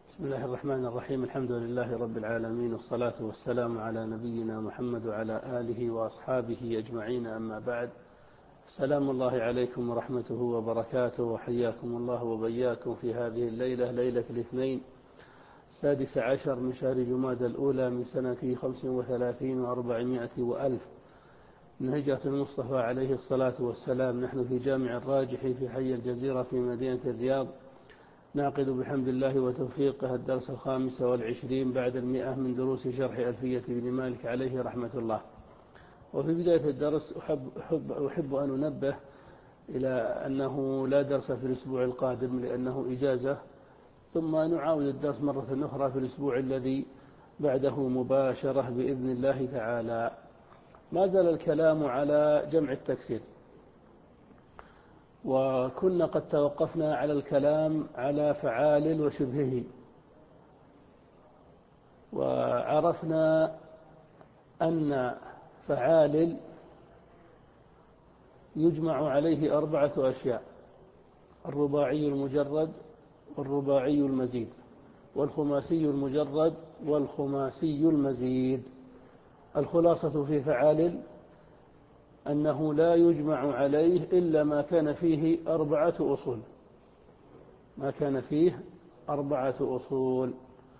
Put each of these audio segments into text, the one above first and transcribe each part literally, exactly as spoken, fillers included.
بسم الله الرحمن الرحيم. الحمد لله رب العالمين، والصلاة والسلام على نبينا محمد وعلى آله وأصحابه أجمعين، أما بعد. سلام الله عليكم ورحمته وبركاته، وحياكم الله وبياكم في هذه الليلة، ليلة الاثنين السادس عشر من شهر جمادى الأولى من سنة خمس وثلاثين وأربعمائة وألف من هجرة المصطفى عليه الصلاة والسلام. نحن في جامع الراجح في حي الجزيرة في مدينة الرياض، نعقد بحمد الله وتوفيقه الدرس الخامس والعشرين بعد المئة من دروس شرح ألفية بن مالك عليه رحمة الله. وفي بداية الدرس أحب, أحب, أحب أن أنبه إلى أنه لا درس في الأسبوع القادم لأنه إجازة، ثم نعاود الدرس مرة أخرى في الأسبوع الذي بعده مباشرة بإذن الله تعالى. ما زال الكلام على جمع التكسير، وكنا قد توقفنا على الكلام على فعال وشبهه، وعرفنا أن فعال يجمع عليه أربعة أشياء: الرباعي المجرد، والرباعي المزيد، والخماسي المجرد، والخماسي المزيد. الخلاصة في فعال أنه لا يجمع عليه إلا ما كان فيه أربعة أصول، ما كان فيه أربعة أصول،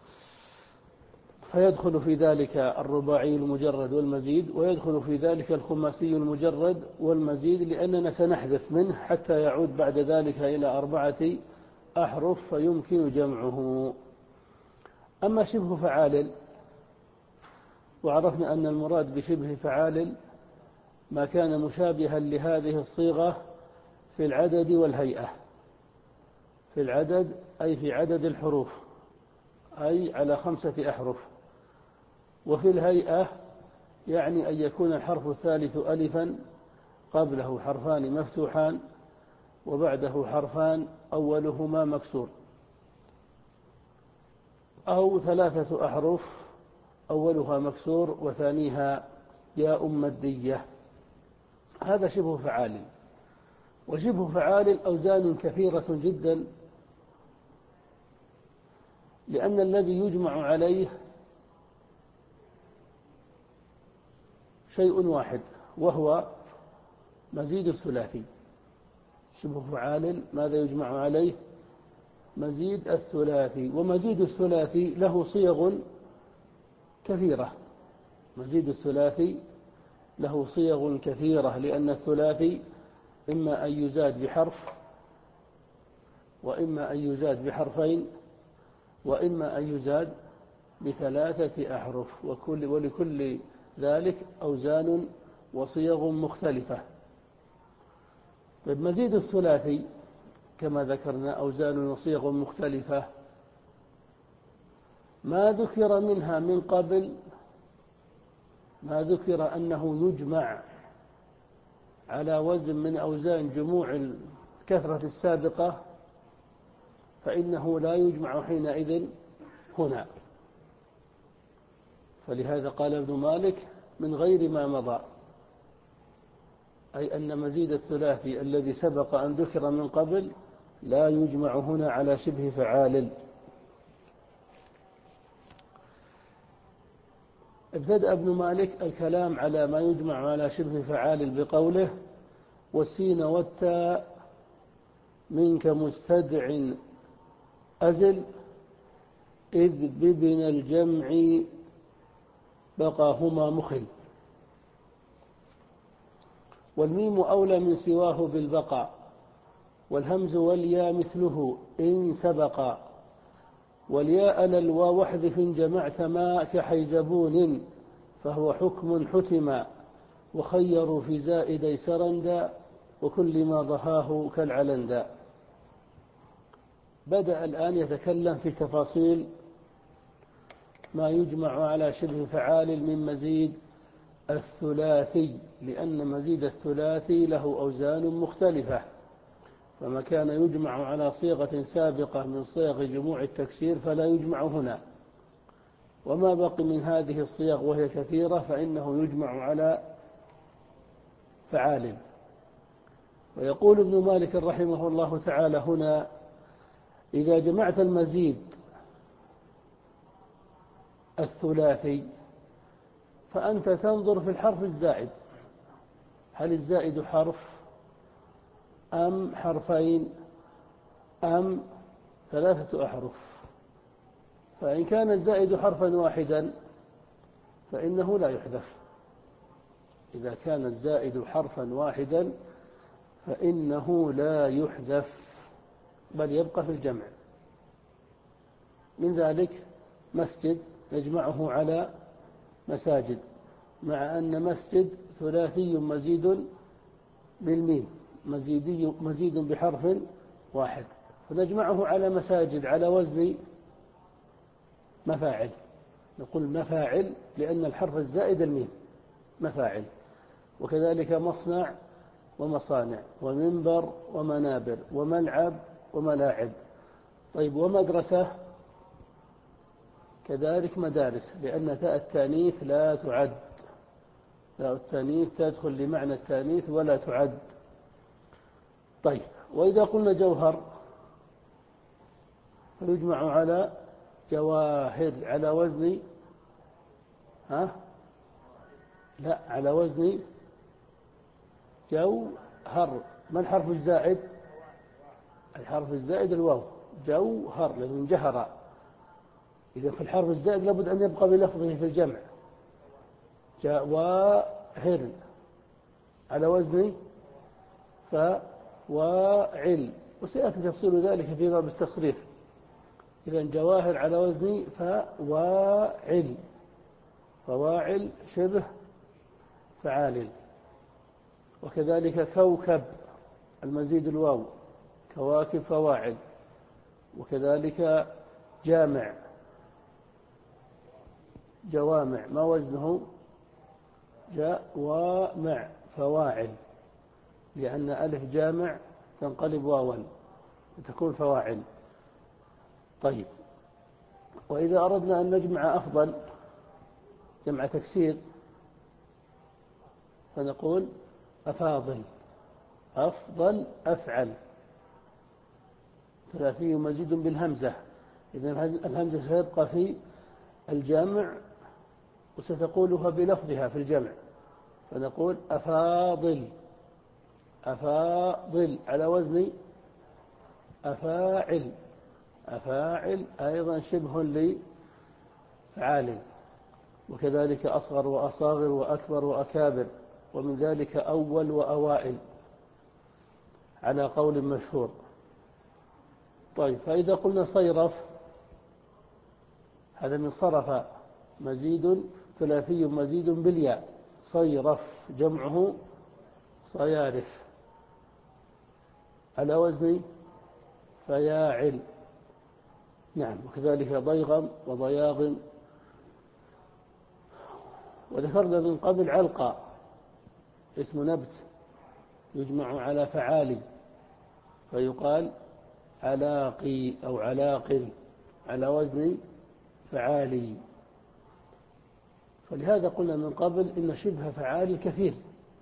فيدخل في ذلك الرباعي المجرد والمزيد، ويدخل في ذلك الخماسي المجرد والمزيد، لأننا سنحذف منه حتى يعود بعد ذلك إلى أربعة أحرف فيمكن جمعه. أما شبه فعال، وعرفنا أن المراد بشبه فعال ما كان مشابها لهذه الصيغة في العدد والهيئة. في العدد أي في عدد الحروف، أي على خمسة أحرف. وفي الهيئة يعني أن يكون الحرف الثالث ألفا، قبله حرفان مفتوحان، وبعده حرفان أولهما مكسور، أو ثلاثة أحرف أولها مكسور وثانيها ياء مادية. هذا شبه فعال. وشبه فعال أوزان كثيرة جدا، لأن الذي يجمع عليه شيء واحد وهو مزيد الثلاثي. شبه فعال ماذا يجمع عليه؟ مزيد الثلاثي. ومزيد الثلاثي له صيغ كثيرة. مزيد الثلاثي له صيغ كثيرة، لأن الثلاثي إما أن يزاد بحرف، وإما أن يزاد بحرفين، وإما أن يزاد بثلاثة أحرف، وكل ولكل ذلك أوزان وصيغ مختلفة. طيب، مزيد الثلاثي كما ذكرنا أوزان وصيغ مختلفة. ما ذكر منها من قبل، ما ذكر أنه يجمع على وزن من أوزان جموع الكثرة السابقة، فإنه لا يجمع حينئذ هنا. فلهذا قال ابن مالك من غير ما مضى، أي أن مزيد الثلاثي الذي سبق أن ذكر من قبل لا يجمع هنا على شبه فعال. ابتدأ ابن مالك الكلام على ما يجمع على شبه فعال بقوله: والسين والتاء منك مستدع أزل، إذ ببن الجمع بقاهما مخل. والميم أولى من سواه بالبقاء، والهمز والياء مثله إن سبقا، والياء للواو واحذف جمعت ما كحيزبون، فهو حكم حتما، وخيروا في زائدي سرندا، وكل ما ضهاه كالعلندا. بدأ الآن يتكلم في تفاصيل ما يجمع على شبه فعال من مزيد الثلاثي، لأن مزيد الثلاثي له أوزان مختلفة، فما كان يجمع على صيغة سابقة من صيغ جموع التكسير فلا يجمع هنا، وما بقي من هذه الصيغ وهي كثيرة فإنه يجمع على فعال. ويقول ابن مالك رحمه الله تعالى هنا: إذا جمعت المزيد الثلاثي فأنت تنظر في الحرف الزائد، هل الزائد حرف أم حرفين أم ثلاثة أحرف. فإن كان الزائد حرفا واحدا فإنه لا يحذف. إذا كان الزائد حرفا واحدا فإنه لا يحذف بل يبقى في الجمع. من ذلك مسجد نجمعه على مساجد، مع أن مسجد ثلاثي مزيد بالميم، مزيدي مزيد بحرف واحد، فنجمعه على مساجد على وزن مفاعل، نقول مفاعل لأن الحرف الزائد الميم مفاعل. وكذلك مصنع ومصانع ومنبر ومنابر وملعب وملاعب. طيب ومدرسة كذلك مدارس، لأن تاء التانيث لا تعد، تاء التانيث تدخل لمعنى التانيث ولا تعد. طيب وإذا قلنا جوهر فيجمع على جواهر على وزن ها لا على وزن جوهر. ما الحرف الزائد؟ الحرف الزائد الواو، جوهر لأنه جهر. إذا في الحرف الزائد لابد أن يبقى بلفظه في الجمع، جواهر على وزن فواعل، وسيأتي تفصيل ذلك في باب التصريف. إذا جواهر على وزن فواعل، فواعل شبه فعال. وكذلك كوكب المزيد الواو، كواكب فواعل. وكذلك جامع، جوامع ما وزنه؟ جوامع فواعل، لأن ألف جامع تنقلب واوا وتكون فواعل. طيب وإذا أردنا أن نجمع أفضل جمع تكسير فنقول أفاضل، أفضل أفعل، ثلاثي مزيد بالهمزة. إذن الهمزة سيبقى في الجمع وستقولها بلفظها في الجمع، فنقول أفاضل، أفاضل على وزن أفاعل، أفاعل أيضا شبه لفعال. وكذلك أصغر وأصاغر وأكبر وأكابر، ومن ذلك أول وأوائل على قول مشهور. طيب فإذا قلنا صيرف هذا من صرف، مزيد ثلاثي مزيد بالياء، صيرف جمعه صيارف على وزن فياعل. نعم. وكذلك ضيغم وضياغم. وذكرنا من قبل علقة اسم نبت يجمع على فعالي فيقال علاقي أو علاق على وزن فعالي. فلهذا قلنا من قبل إن شبه فعالي كثير،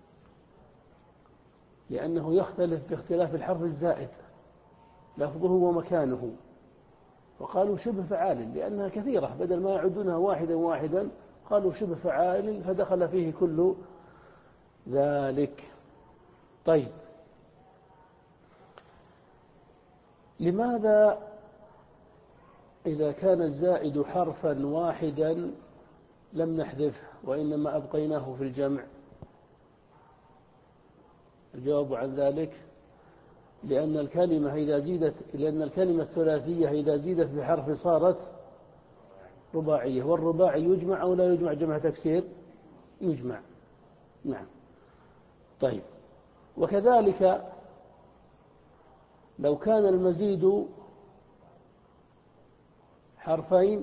لأنه يختلف باختلاف الحرف الزائد لفظه ومكانه. وقالوا شبه فعال لأنها كثيرة، بدل ما يعدونها واحدا واحدا قالوا شبه فعال فدخل فيه كل ذلك. طيب لماذا إذا كان الزائد حرفا واحدا لم نحذفه وإنما أبقيناه في الجمع؟ الجواب عن ذلك لأن الكلمة إذا زيدت لأن الكلمة الثلاثية إذا زيدت بحرف صارت رباعية، والرباعي يجمع أو لا يجمع جمع تكسير؟ يجمع. نعم. طيب وكذلك لو كان المزيد حرفين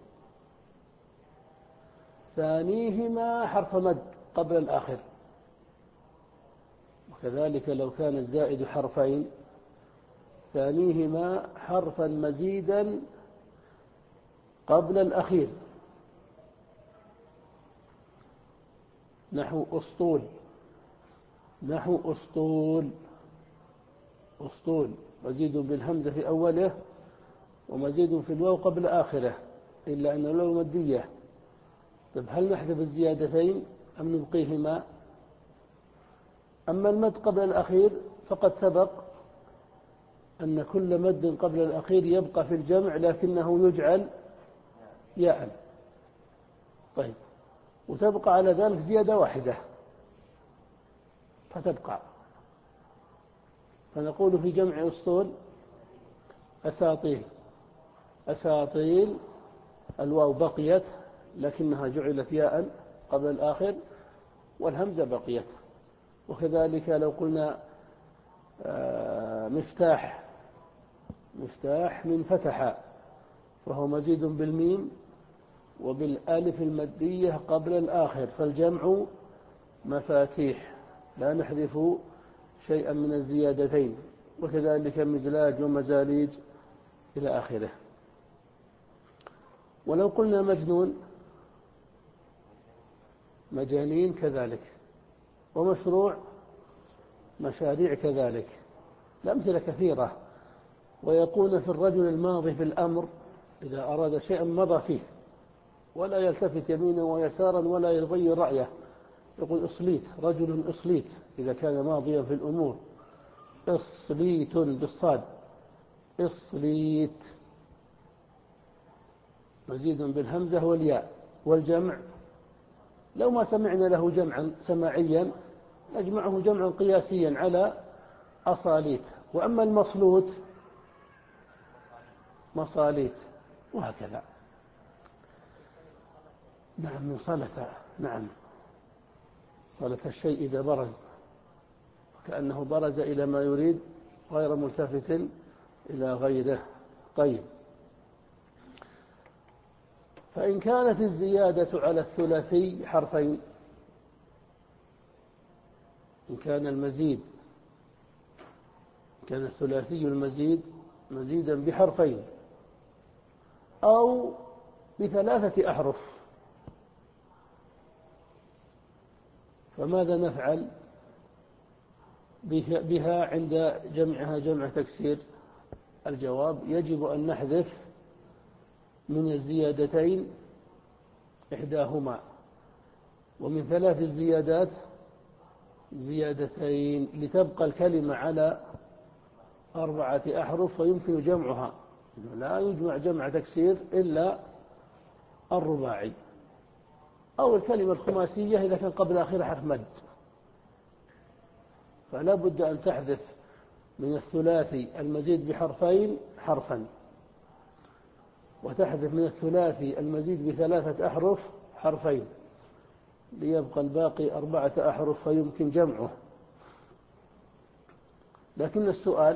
ثانيهما حرف مد قبل الآخر، وكذلك لو كان الزائد حرفين ثانيهما حرفا مزيدا قبل الأخير، نحو أسطول، نحو أسطول، أسطول مزيد بالهمزة في أوله ومزيد في الواو قبل آخره، إلا أن الواو مدية طيب هل نحذف الزيادتين أم نبقيهما؟ أما المد قبل الأخير فقد سبق أن كل مد قبل الأخير يبقى في الجمع لكنه يجعل ياء. طيب وتبقى على ذلك زيادة واحدة فتبقى، فنقول في جمع أسطول أساطيل. أساطيل الواو بقيت لكنها جعلت ياء قبل الآخر، والهمزة بقيت. وكذلك لو قلنا مفتاح، مفتاح من فتح فهو مزيد بالميم وبالالف المادية قبل الآخر، فالجمع مفاتيح لا نحذف شيئا من الزيادتين. وكذلك مزلاج ومزاليج إلى آخره. ولو قلنا مجنون، مجانين كذلك، ومشروع مشاريع كذلك. الأمثلة كثيرة. ويكون في الرجل الماضي في الأمر إذا أراد شيئا مضى فيه ولا يلتفت يمينا ويسارا ولا يغير رأيه، يقول إصليت، رجل إصليت إذا كان ماضيا في الأمور. إصليت بالصاد، إصليت مزيد بالهمزة والياء. والجمع لو ما سمعنا له جمعا سماعيا نجمعه جمعا قياسيا على أصاليت. وأما المصلوت مصاليت، وهكذا. نعم من صلة، نعم صلة الشيء إذا برز كأنه برز إلى ما يريد غير ملتفت إلى غيره. طيب فإن كانت الزيادة على الثلاثي حرفين، إن كان المزيد كان الثلاثي المزيد مزيدا بحرفين أو بثلاثة أحرف، فماذا نفعل بها عند جمعها جمع تكسير؟ الجواب يجب أن نحذف من الزيادتين إحداهما، ومن ثلاث الزيادات زيادتين لتبقى الكلمة على أربعة أحرف فيمكن جمعها. لا يجمع جمع تكسير إلا الرباعي أو الكلمة الخماسية إذا كان قبل آخر حرف مد، فلا بد أن تحذف من الثلاثي المزيد بحرفين حرفا، وتحذف من الثلاثي المزيد بثلاثة أحرف حرفين، ليبقى الباقي أربعة أحرف فيمكن جمعه. لكن السؤال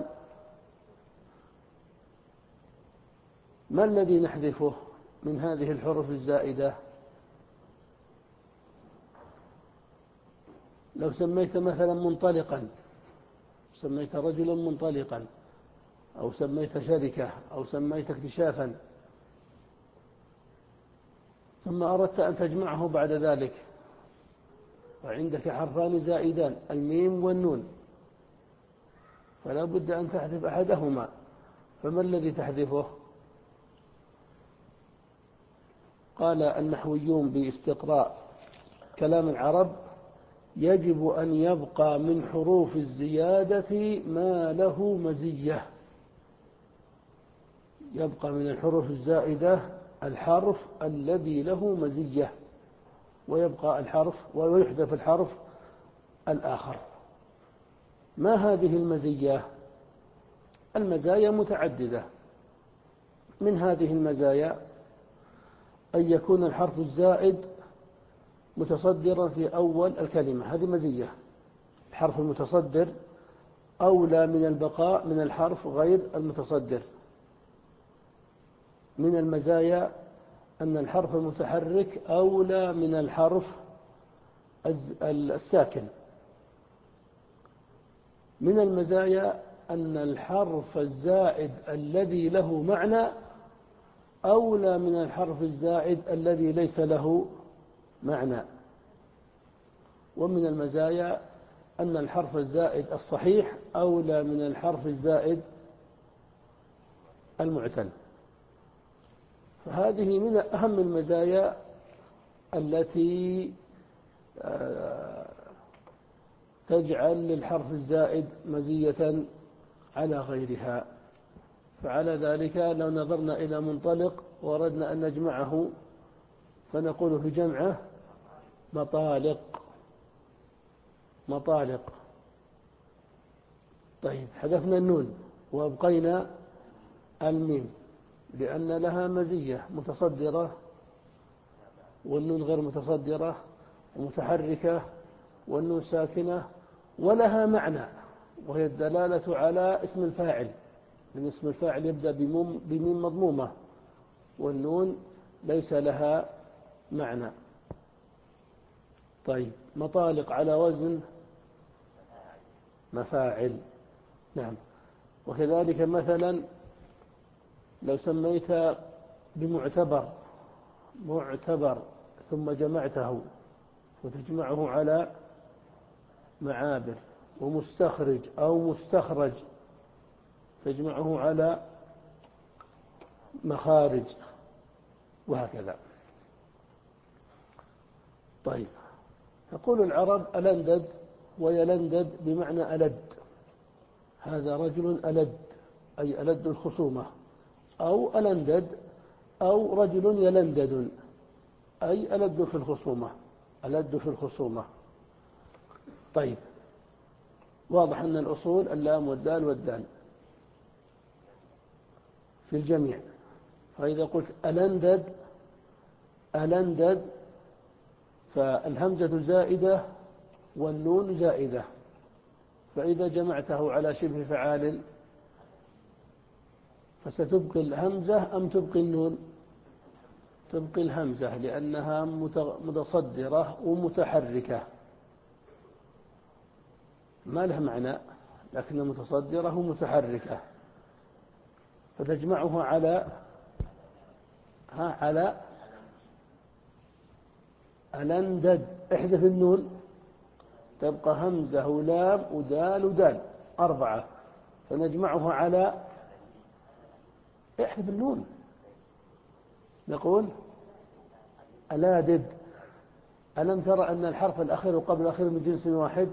ما الذي نحذفه من هذه الحروف الزائدة؟ لو سميت مثلا منطلقا، سميت رجلا منطلقا، أو سميت شركة، أو سميت اكتشافا، ثم أردت أن تجمعه بعد ذلك وعندك حرفان زائدان الميم والنون، فلا بد أن تحذف أحدهما، فما الذي تحذفه؟ قال النحويون باستقراء كلام العرب يجب أن يبقى من حروف الزيادة ما له مزية. يبقى من الحروف الزائدة الحرف الذي له مزية، ويبقى الحرف ويحذف الحرف الآخر. ما هذه المزية؟ المزايا متعددة. من هذه المزايا أن يكون الحرف الزائد متصدرا في أول الكلمة، هذه مزية. الحرف المتصدر أولى من البقاء من الحرف غير المتصدر. من المزايا أن الحرف المتحرك أولى من الحرف الساكن. من المزايا أن الحرف الزائد الذي له معنى أولى من الحرف الزائد الذي ليس له معنى. ومن المزايا أن الحرف الزائد الصحيح أولى من الحرف الزائد المعتل. فهذه من أهم المزايا التي تجعل للحرف الزائد مزية على غيرها. فعلى ذلك لو نظرنا إلى منطلق وردنا أن نجمعه فنقول في جمعه مطالق مطالق. طيب حذفنا النون وأبقينا الميم لأن لها مزية متصدرة والنون غير متصدرة ومتحركة والنون ساكنة ولها معنى وهي الدلالة على اسم الفاعل، لأن اسم الفاعل يبدأ بميم مضمومة والنون ليس لها معنى. طيب مطالق على وزن مفاعل. نعم. وكذلك مثلا لو سميت بمعتبر معتبر ثم جمعته وتجمعه على معابر، ومستخرج أو مستخرج تجمعه على مخارج، وهكذا. طيب تقول العرب ألندد ويلندد بمعنى ألد، هذا رجل ألد أي ألد الخصومة، أو ألندد أو رجل يلندد أي ألد في الخصومة ألد في الخصومة. طيب واضح أن الأصول اللام والدال والدال في الجميع. فإذا قلت ألندد ألندد فالهمزة زائدة والنون زائدة، فإذا جمعته على شبه فعال فستبقي الهمزة أم تبقي النون؟ تبقي الهمزة لأنها متصدرة ومتحركة ما لها معنى لكنها متصدرة ومتحركة، فتجمعها على ها على ألندد. احذف النون تبقى همزة ولام ودال ودال أربعة، فنجمعها على احذف النون نقول ألادد. ألم ترى أن الحرف الأخير وقبل الأخير من جنس واحد؟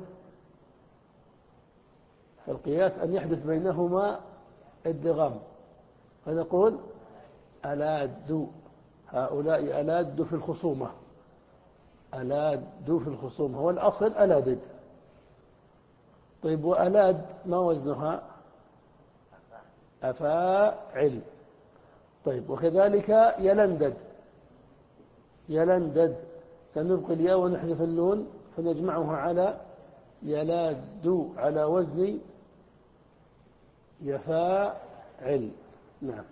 فالقياس أن يحدث بينهما ادغام، فنقول ألاد. هؤلاء ألاد في الخصومة ألاد في الخصومة والأصل ألادد. طيب وألاد ما وزنها؟ أفاعل. طيب وكذلك يلندد يلندد سنبقي الياء ونحذف النون فنجمعها على يلاد على وزن يفاعل. نعم.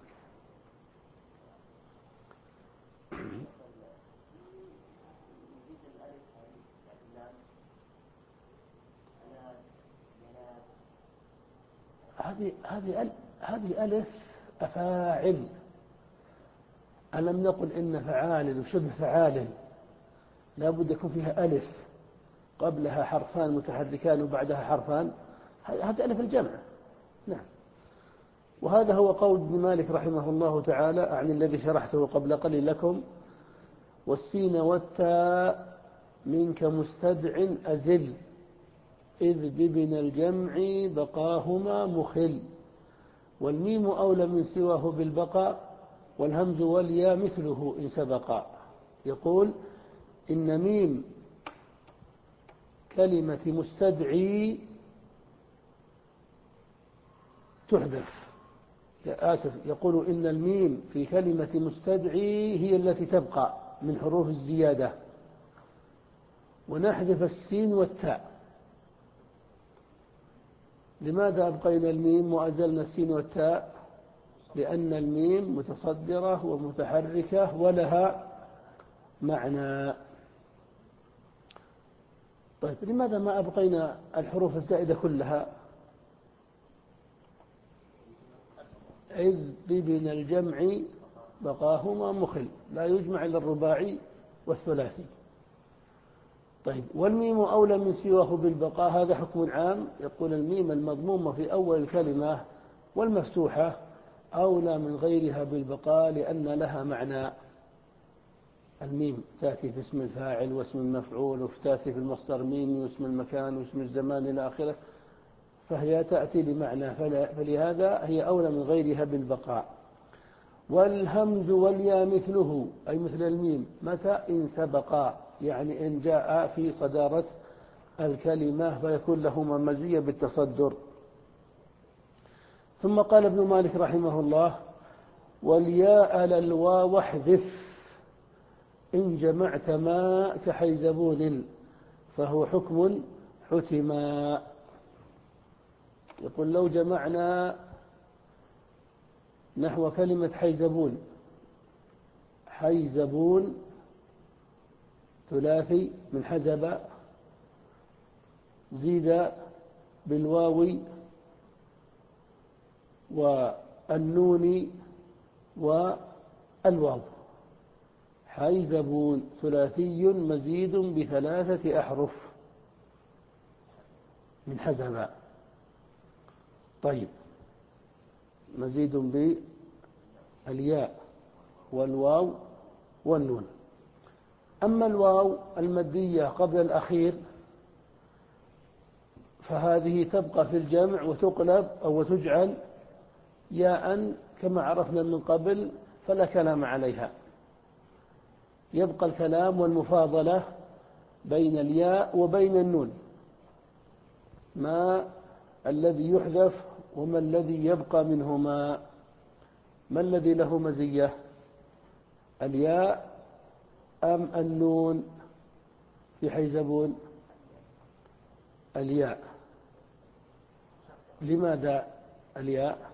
هذه هذه هذه ألف أفاعل. ألم نقل إن فعال وشبه فعال لا بد يكون فيها ألف قبلها حرفان متحركان وبعدها حرفان، هذا ألف الجمع. نعم. وهذا هو قول ابن مالك رحمه الله تعالى عن الذي شرحته قبل قليل لكم: والسين والتاء منك مستدع أزل إذ ببن الجمع بقاهما مخل، والميم أولى من سواه بالبقاء والهمز والياء مثله إن سبقا. يقول إن ميم كلمة مستدعي تحذف. آسف، يقول إن الميم في كلمة مستدعي هي التي تبقى من حروف الزيادة، ونحذف السين والتاء. لماذا أبقينا الميم وأزلنا السين والتاء؟ لأن الميم متصدرة ومتحركة ولها معنى. طيب لماذا ما أبقينا الحروف الزائدة كلها؟ إذ ببن الجمع بقاهما مخل، لا يجمع إلا الرباعي والثلاثي. طيب والميم أولى من سواه بالبقاء، هذا حكم عام. يقول الميم المضمومة في أول الكلمة والمفتوحة أولى من غيرها بالبقاء لأن لها معنى. الميم تأتي في اسم الفاعل واسم المفعول، وتأتي في المصدر ميم واسم المكان واسم الزمان إلى آخره، فهي تأتي لمعنى، فلهذا هي أولى من غيرها بالبقاء. والهمز والياء مثله، أي مثل الميم، متى؟ إن سبقا، يعني إن جاء في صدارة الكلمة فيكون لهما مزية بالتصدر. ثم قال ابن مالك رحمه الله: والياء للواو واحذف إن جمعت ما كحيزبون فهو حكم حتما. يقول: لو جمعنا نحو كلمة حيزبون، حيزبون ثلاثي من حزب، زيد بالواو والنون والواو، حيزبون ثلاثي مزيد بثلاثة أحرف من حزب. طيب، مزيد بالياء والواو والنون. أما الواو المادية قبل الأخير فهذه تبقى في الجمع وتقلب أو تجعل ياء كما عرفنا من قبل، فلا كلام عليها، يبقى الكلام والمفاضلة بين الياء وبين النون، ما الذي يحذف وما الذي يبقى منهما؟ ما الذي له مزية، الياء أم النون في حيزبون؟ الياء. لماذا الياء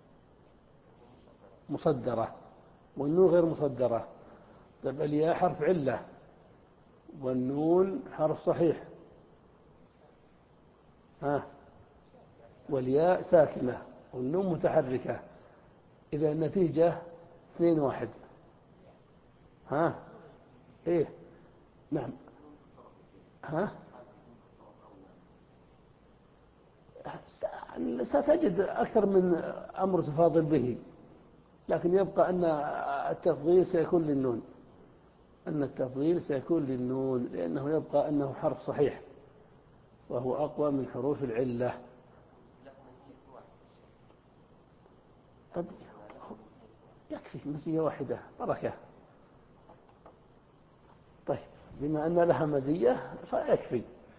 مصدرة والنون غير مصدرة؟ طيب، الياء حرف علة والنون حرف صحيح، ها، والياء ساكنة والنون متحركة، إذا النتيجة اثنين واحد. ها، إيه، نعم، ها، ستجد أكثر من أمر تفاضل به، لكن يبقى أن التفضيل سيكون للنون، أن التفضيل سيكون للنون، لأنه يبقى أنه حرف صحيح وهو أقوى من حروف العلة. طب يكفي مزية واحدة، بركة. طيب، بما أن لها مزية فيكفي،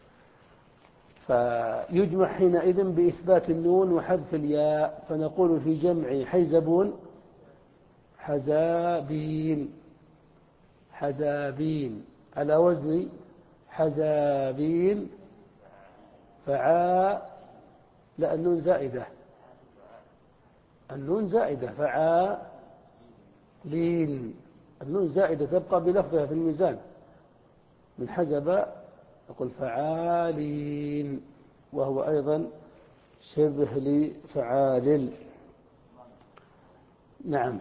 فيجمع حينئذ بإثبات النون وحذف الياء، فنقول في جمع حيزبون حزابين، حزابين على وزن حزابين، فعا، لا، النون زائدة، النون زائدة، فعا لين، النون زائدة تبقى بلفظها في الميزان، من حزب نقول فعالين، وهو أيضا شبه لفعال. نعم،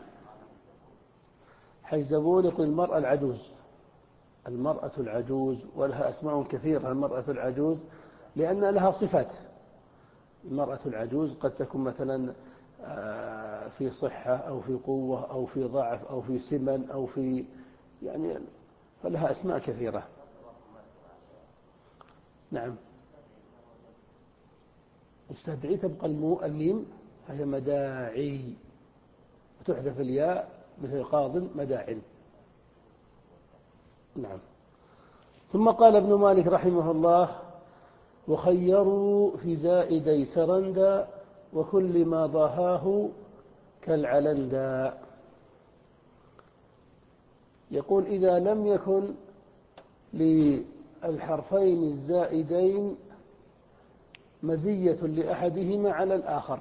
حيزبون يقول المرأة العجوز، المرأة العجوز، ولها أسماء كثيرة المرأة العجوز لأن لها صفات. المرأة العجوز قد تكون مثلا في صحة أو في قوة أو في ضعف أو في سمن أو في، يعني فلها أسماء كثيرة. نعم، مستدعي تبقى الميم فهي مداعي، وتحذف الياء مثل قاض مداع. نعم. ثم قال ابن مالك رحمه الله: وخيروا في زائدي سرندا وكل ما ضاهاه كالعلندا. يقول: إذا لم يكن للحرفين الزائدين مزية لأحدهما على الآخر،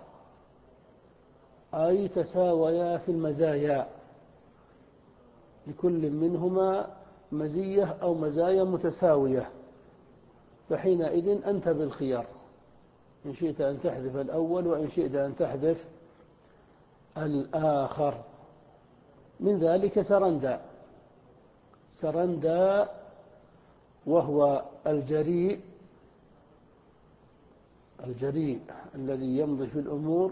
أي تساويا في المزايا، لكل منهما مزية أو مزايا متساوية، فحينئذ أنت بالخيار، إن شئت أن تحذف الأول وإن شئت أن تحذف الآخر. من ذلك سرندا، سرندا وهو الجريء، الجريء الذي يمضي في الأمور،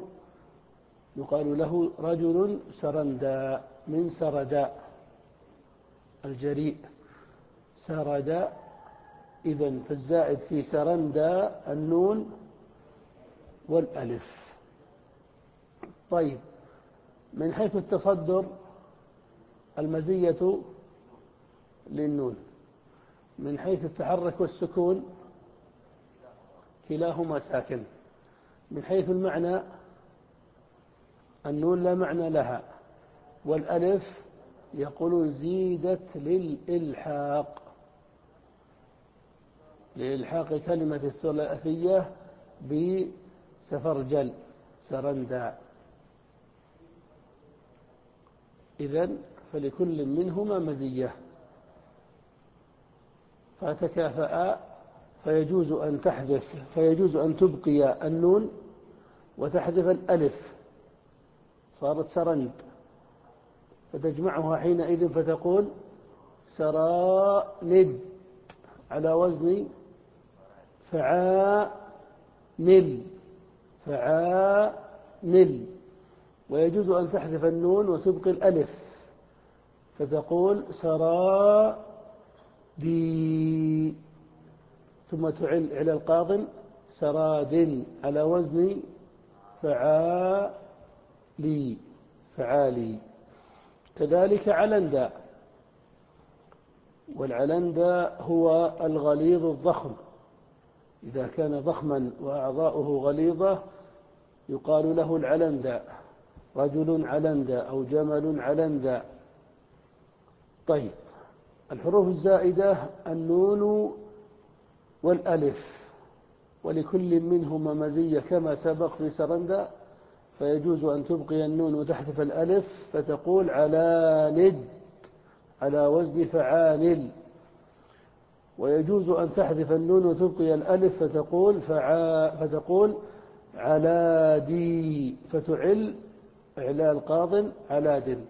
يقال له رجل سرندا من سردا. الجريء سرد. إذن فالزائد في سرندى النون والألف. طيب، من حيث التصدر المزية للنون، من حيث التحرك والسكون كلاهما ساكن. من حيث المعنى النون لا معنى لها، والألف يقول زيدت للإلحاق، لإلحاق كلمة الثلاثية بسفرجل سرندى. إذن فلكل منهما مزية فتكافأ، فيجوز أن تحذف فيجوز أن تبقي النون وتحذف الألف، صارت سرند، فتجمعها حينئذ فتقول سراند على وزن فعانل فعانل. ويجوز أن تحذف النون وتبقي الألف فتقول سرا دي، ثم تعل على القاضم سراد على وزن فعالي فعالي. كذلك علندا، والعلندا هو الغليظ الضخم، إذا كان ضخما وأعضاؤه غليظة يقال له العلندا، رجل علندا أو جمل علندا. طيب، الحروف الزائدة النون والألف، ولكل منهما مزية كما سبق في سرندى، فيجوز أن تبقي النون وتحذف الألف فتقول علاند على وزن فعانل. ويجوز أن تحذف النون وتبقي الألف فتقول فعا فتقول علادي، فتعل إعلال قاض علاد.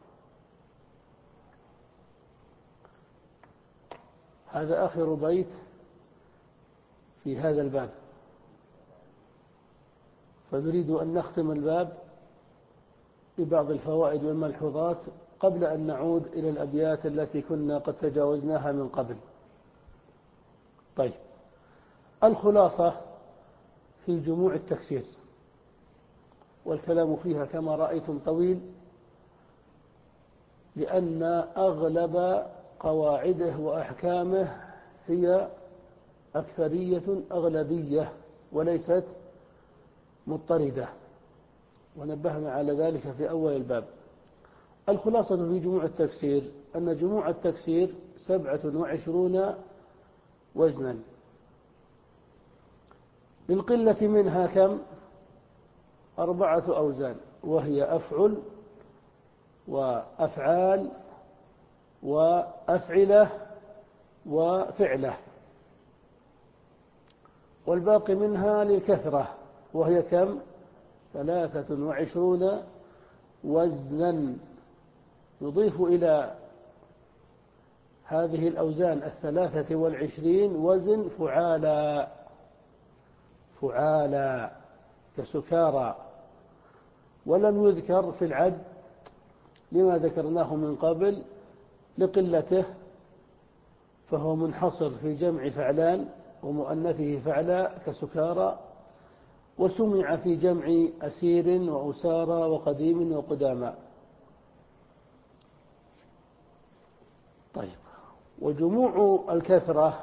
هذا آخر بيت في هذا الباب، فنريد أن نختم الباب ببعض الفوائد والملحوظات قبل أن نعود إلى الأبيات التي كنا قد تجاوزناها من قبل. طيب، الخلاصة في جموع التكسير، والكلام فيها كما رأيتم طويل، لأن أغلب قواعده وأحكامه هي أكثرية أغلبية وليست مضطردة، ونبهنا على ذلك في أول الباب. الخلاصة في جموع التكسير أن جموع التكسير سبعة وعشرون وزنا، للقلة منها كم؟ أربعة أوزان، وهي أفعل وأفعال وأفعلة وفعلة، والباقي منها للكثرة، وهي كم؟ ثلاثة وعشرون وزنا. يضيف إلى هذه الأوزان الثلاثة والعشرين وزن فعالا فعالا كسكارى، ولم يذكر في العد لما ذكرناه من قبل لقلته، فهو منحصر في جمع فعلان ومؤنثه فعلا كسكارى، وسمع في جمع أسير وأسارى وقديم وقدامى. طيب، وجموع الكثرة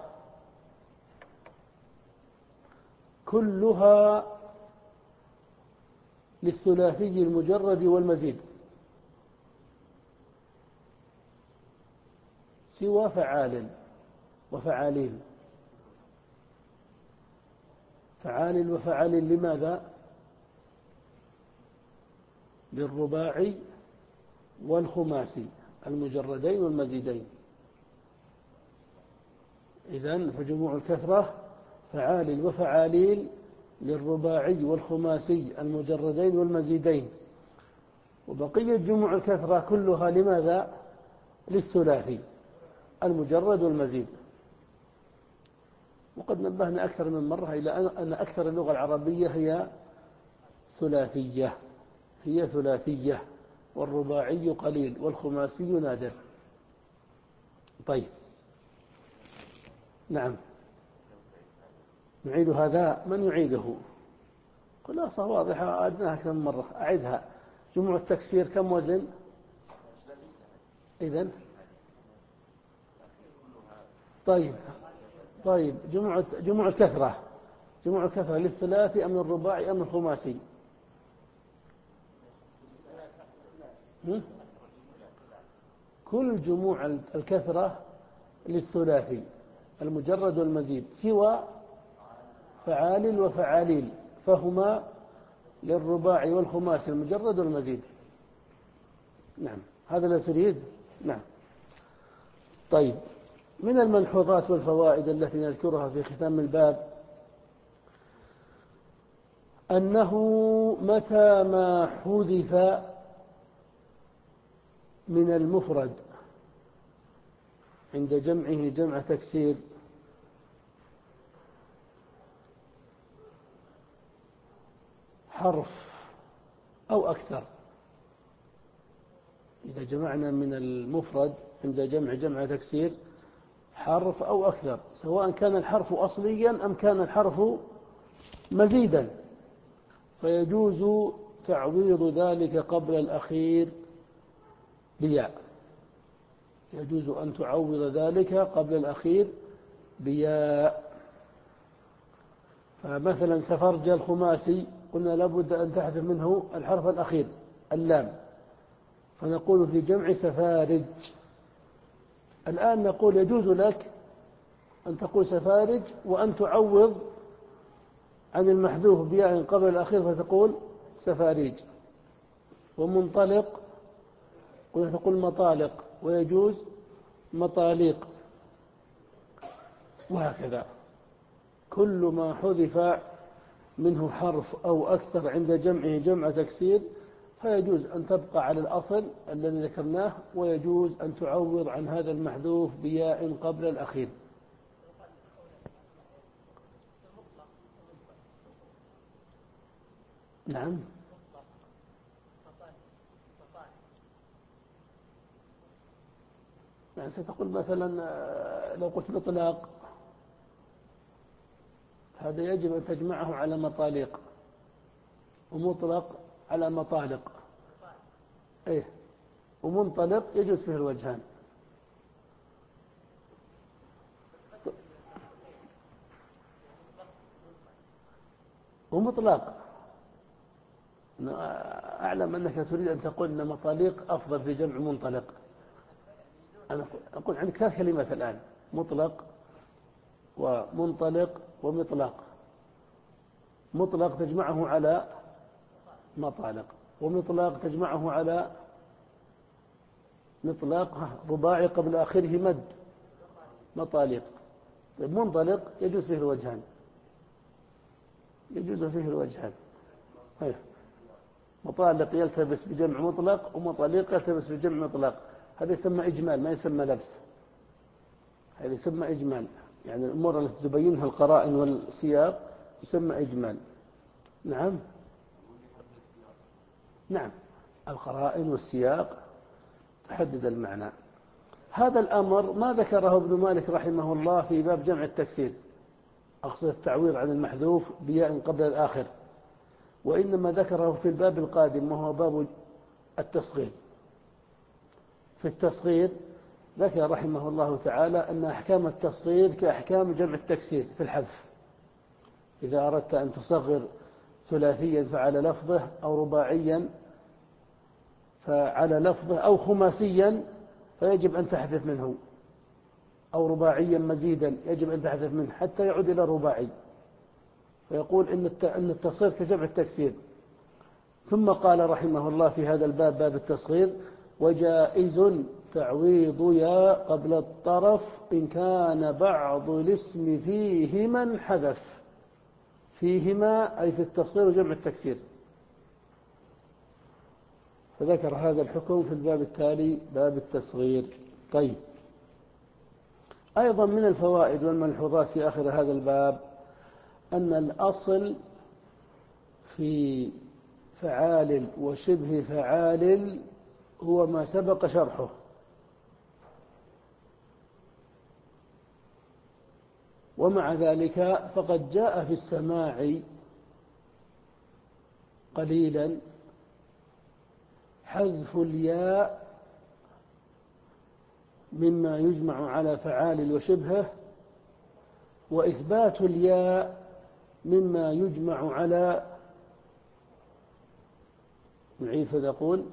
كلها للثلاثي المجرد والمزيد سوى فعال وفعالين. فعال وفعال لماذا؟ للرباعي والخماسي المجردين والمزيدين. إذن فجموع الكثرة فعال وفعالين للرباعي والخماسي المجردين والمزيدين، وبقية جموع الكثرة كلها لماذا؟ للثلاثي المجرد والمزيد. وقد نبهنا أكثر من مرة إلى أن أكثر اللغة العربية هي ثلاثية هي ثلاثية والرباعي قليل والخماسي نادر. طيب نعم، نعيد هذا. من يعيده؟ خلاصة واضحة، أعدناها كم مرة، أعدها. جموع التكسير كم وزن؟ إذن طيب طيب جموع جموع الكثرة، جموع الكثرة للثلاثي أم الرباعي أم الخماسي؟ كل جموع الكثرة للثلاثي المجرد والمزيد، سوى فعال وفعاليل، فهما للرباعي والخماسي المجرد والمزيد. نعم، هذا لا تريد؟ نعم. طيب، من الملحوظات والفوائد التي نذكرها في ختام الباب أنه متى ما حذف من المفرد عند جمعه جمع تكسير حرف أو أكثر، إذا جمعنا من المفرد عند جمع جمع تكسير حرف أو أكثر، سواء كان الحرف أصليا أم كان الحرف مزيدا، فيجوز تعويض ذلك قبل الأخير بياء، يجوز أن تعوض ذلك قبل الأخير بياء. فمثلا سفرج الخماسي قلنا لابد أن تحذف منه الحرف الأخير اللام، فنقول في جمع سفارج. الآن نقول يجوز لك أن تقول سفارج وأن تعوض عن المحذوف بياء قبل الأخير فتقول سفاريج. ومنطلق قلنا تقول مطالق، ويجوز مطاليق، وهكذا. كل ما حذف منه حرف أو أكثر عند جمعه جمع تكسير فيجوز أن تبقى على الأصل الذي ذكرناه، ويجوز أن تعوض عن هذا المحذوف بياء قبل الأخير. نعم، يعني ستقول مثلا لو قلت مطلق هذا يجب أن تجمعه على مطالق، ومطلق على مطالق، إيه، ومنطلق يجوز فيه الوجهان. ومطلق أعلم أنك تريد أن تقول أن مطالق أفضل في جمع منطلق. أنا أقول عندك ثلاث كلمات الآن: مطلق ومنطلق ومطلق. مطلق تجمعه على مطالق، ومطلق تجمعه على مطلق رباعي قبل آخره مد مطالق. طيب منطلق يجوز فيه الوجهان، يجوز فيه الوجهان. أيه. مطالق يلتبس بجمع مطلق، ومطالق يلتبس بجمع مطلق. هذا يسمى إجمال، ما يسمى لبس، هذا يسمى إجمال. يعني الأمور التي تبينها القرائن والسياق يسمى إجمال. نعم نعم، القرائن والسياق تحدد المعنى. هذا الأمر ما ذكره ابن مالك رحمه الله في باب جمع التكسير، أقصد التعويض عن المحذوف بياء قبل الآخر، وإنما ذكره في الباب القادم وهو باب التصغير. في التصغير ذكر رحمه الله تعالى أن أحكام التصغير كأحكام جمع التكسير في الحذف. إذا أردت أن تصغر ثلاثيا فعلى لفظه، أو رباعيا فعلى لفظه، أو خماسيا فيجب أن تحذف منه، أو رباعيا مزيدا يجب أن تحذف منه حتى يعود إلى الرباعي، فيقول إن التصغير كجمع التكسير. ثم قال رحمه الله في هذا الباب، باب التصغير: وجائز تعويض يا قبل الطرف إن كان بعض الاسم فيهما انحذف. فيهما أي في التصغير وجمع التكسير. فذكر هذا الحكم في الباب التالي، باب التصغير. طيب، أيضا من الفوائد والملحوظات في آخر هذا الباب أن الأصل في فعال وشبه فعال هو ما سبق شرحه. ومع ذلك فقد جاء في السماع قليلا حذف الياء مما يجمع على فعال وشبهه، وإثبات الياء مما يجمع على، نعيد فنقول: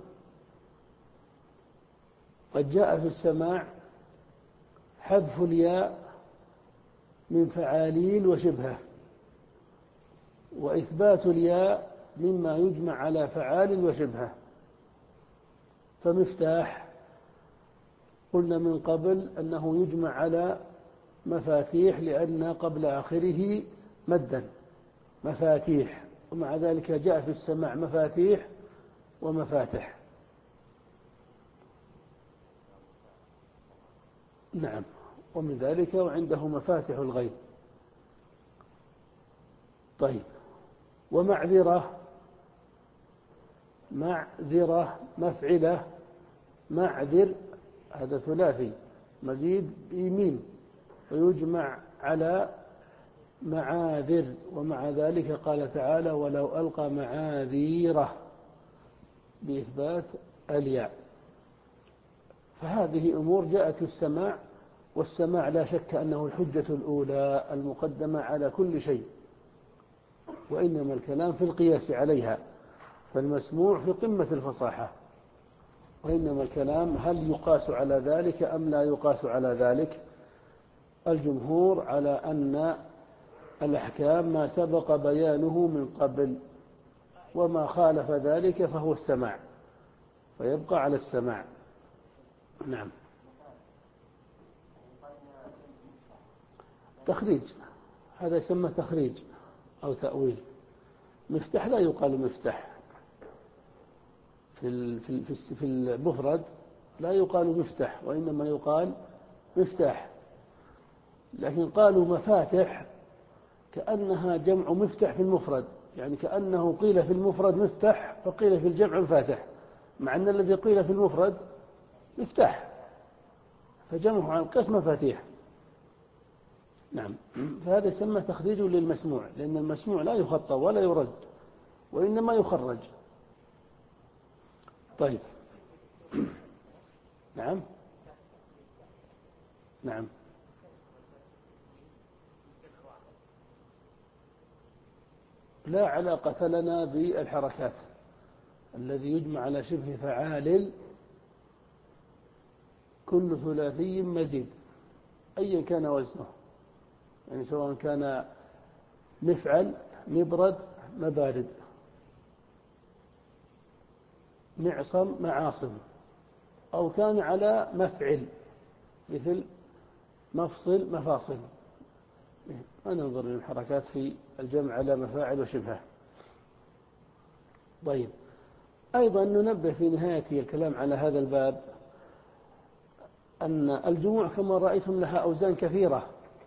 قد جاء في السماع حذف الياء من فعاليل وشبهه، وإثبات الياء مما يجمع على فعال وشبهه. فمفتاح قلنا من قبل أنه يجمع على مفاتيح لأن قبل آخره مدا، مفاتيح، ومع ذلك جاء في السماع مفاتيح ومفاتح. نعم، ومن ذلك وعنده مفاتح الغيب. طيب، ومعذرة، معذرة مفعلة، معذر، هذا ثلاثي مزيد بميم، ويجمع على معاذر، ومع ذلك قال تعالى: ولو ألقى معاذيره، بإثبات الياء. فهذه أمور جاءت في السماع، والسماع لا شك أنه الحجة الأولى المقدمة على كل شيء، وإنما الكلام في القياس عليها، فالمسموع في قمة الفصاحة، وإنما الكلام هل يقاس على ذلك أم لا يقاس على ذلك. الجمهور على أن الأحكام ما سبق بيانه من قبل، وما خالف ذلك فهو السماع، فيبقى على السماع. نعم. تخريج، هذا يسمى تخريج أو تأويل. مفتاح لا يقال مفتاح في في المفرد، لا يقال مفتاح، وإنما يقال مفتاح. لكن قالوا مفاتح كأنها جمع مفتح في المفرد، يعني كأنه قيل في المفرد مفتح فقيل في الجمع مفاتح، مع أن الذي قيل في المفرد مفتاح، فجمعه عن القسم مفاتيح. نعم. فهذا يسمى تخريج للمسموع، لأن المسموع لا يخطى ولا يرد، وإنما يخرج. طيب. نعم. نعم. لا علاقة لنا بالحركات. الذي يجمع على شبه فعال كل ثلاثي مزيد أيا كان وزنه، يعني سواء كان مفعل، مبرد، مبارد، معصم، معاصم، أو كان على مفعل مثل مفصل، مفاصل. ما ننظر للحركات في الجمع على مفاعل وشبهه. طيب، أيضا ننبه في نهاية الكلام على هذا الباب أن الجموع كما رأيتم لها أوزان كثيرة،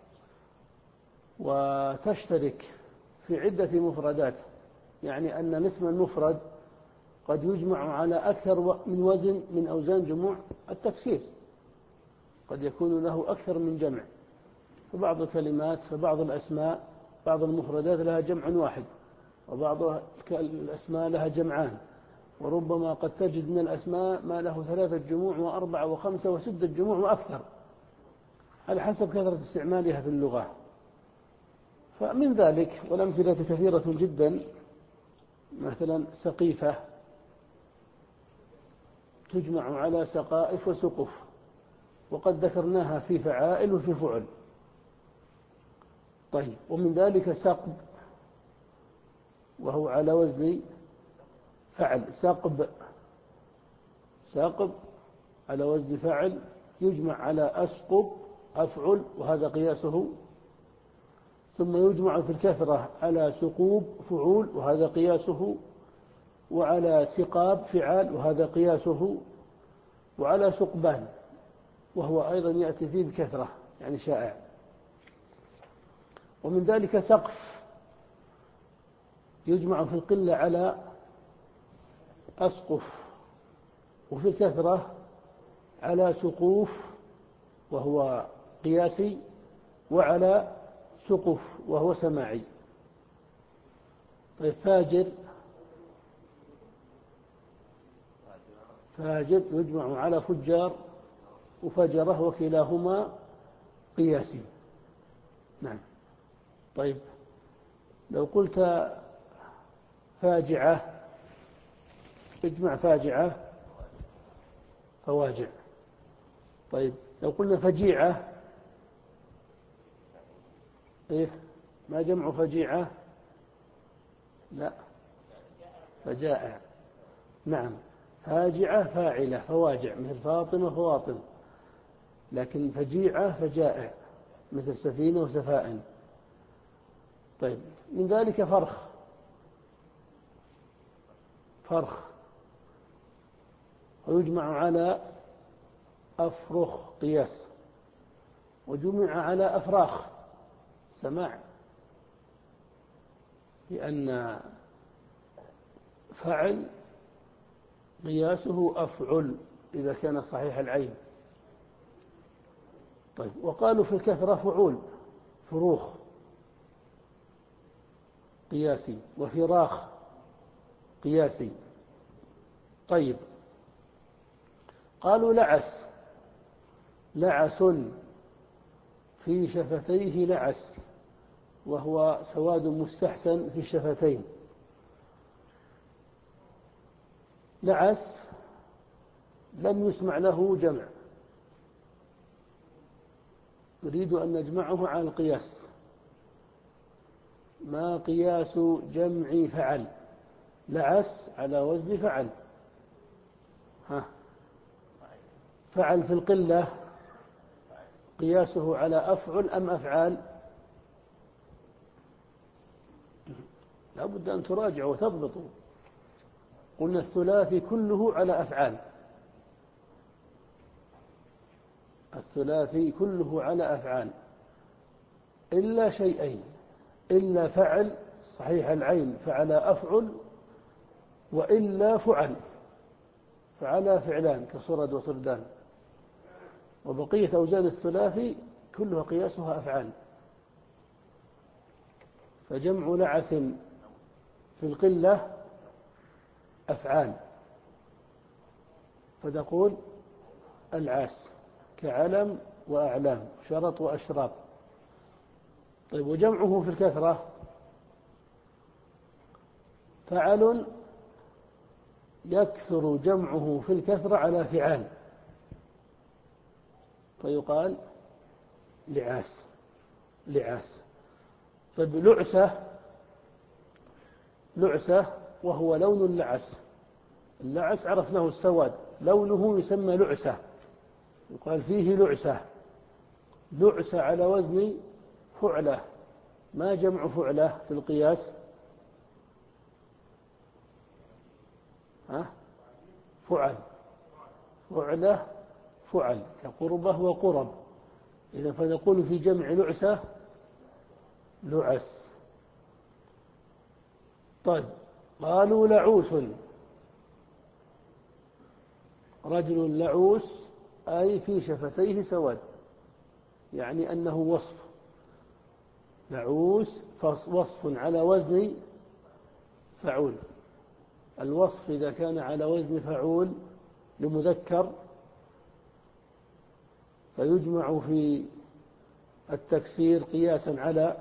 وتشترك في عدة مفردات، يعني أن الاسم المفرد قد يجمع على أكثر من وزن من أوزان جموع التفسير، قد يكون له أكثر من جمع. فبعض الكلمات، فبعض الأسماء، بعض المفردات لها جمع واحد، وبعض الأسماء لها جمعان، وربما قد تجد من الأسماء ما له ثلاثة جموع وأربعة وخمسة وستة جموع وأكثر، على حسب كثرة استعمالها في اللغة. فمن ذلك والأمثلة كثيرة جدا، مثلا سقيفة تجمع على سقائف وسقف، وقد ذكرناها في فعائل وفي فعل. طيب، ومن ذلك سقب، وهو على وزن فعل، سقب، سقب على وزن فعل، يجمع على أسقب، أفعل، وهذا قياسه. ثم يجمع في الكثرة على سقوب، فعول، وهذا قياسه، وعلى سقاب، فعال، وهذا قياسه، وعلى سقبان، وهو أيضا يأتي فيه بكثرة يعني شائع. ومن ذلك سقف، يجمع في القلة على أسقف، وفي الكثرة على سقوف، وهو قياسي، وعلى سقف وهو سماعي. طيب فاجر، فاجر يجمع على فجار وفجره وكلاهما قياسي. نعم. طيب لو قلت فاجعة، اجمع فاجعة فواجع. طيب لو قلنا فجيعة، إيه ما جمع فجيعة؟ لا، فجائع. نعم، فاجعة فاعلة فواجع مثل فاطن وفواطن، لكن فجيعة فجائع مثل سفينة وسفائن. طيب من ذلك فرخ، فرخ ويجمع على أفرخ قياس، وجمع على أفراخ سماع، لأن فعل قياسه أفعل إذا كان صحيح العين. طيب وقالوا في الكثرة فعول، فروخ قياسي، وفراخ قياسي. طيب قالوا لعس، لعس في شفتيه لعس، وهو سواد مستحسن في الشفتين. لعس لم يسمع له جمع، نريد أن نجمعه على القياس. ما قياس جمع فعل؟ لعس على وزن فعل. ها، فعل في القلة قياسه على أفعل أم أفعال؟ لا بد أن تراجعوا وتضبطوا. قلنا الثلاثي كله على أفعال، الثلاثي كله على أفعال إلا شيئين، إلا فعل صحيح العين فعل أفعل، وإلا فعل فعل فعلان كصرد وصردان. وبقية أوزان الثلاثي كلها قياسها أفعال. فجمع لعس في القلة أفعال، فتقول العاس كعلم وأعلام، شرط وأشراط. طيب وجمعه في الكثرة فعل، يكثر جمعه في الكثرة على فعال، فيقال لعاس، لعاس. طيب لعسة، لعسة وهو لون اللعس، اللعس عرفناه السواد، لونه يسمى لعسة، يقال فيه لعسة. لعسة على وزن فعلة. ما جمع فعلة في القياس؟ ها؟ فعل، فعلة فعل كقربة وقرب. إذا فنقول في جمع لعسة لعس. طيب قالوا لعوس، رجل لعوس أي في شفتيه سواد، يعني أنه وصف. لعوس وصف على وزن فعول. الوصف إذا كان على وزن فعول لمذكر فيجمع في التكسير قياسا على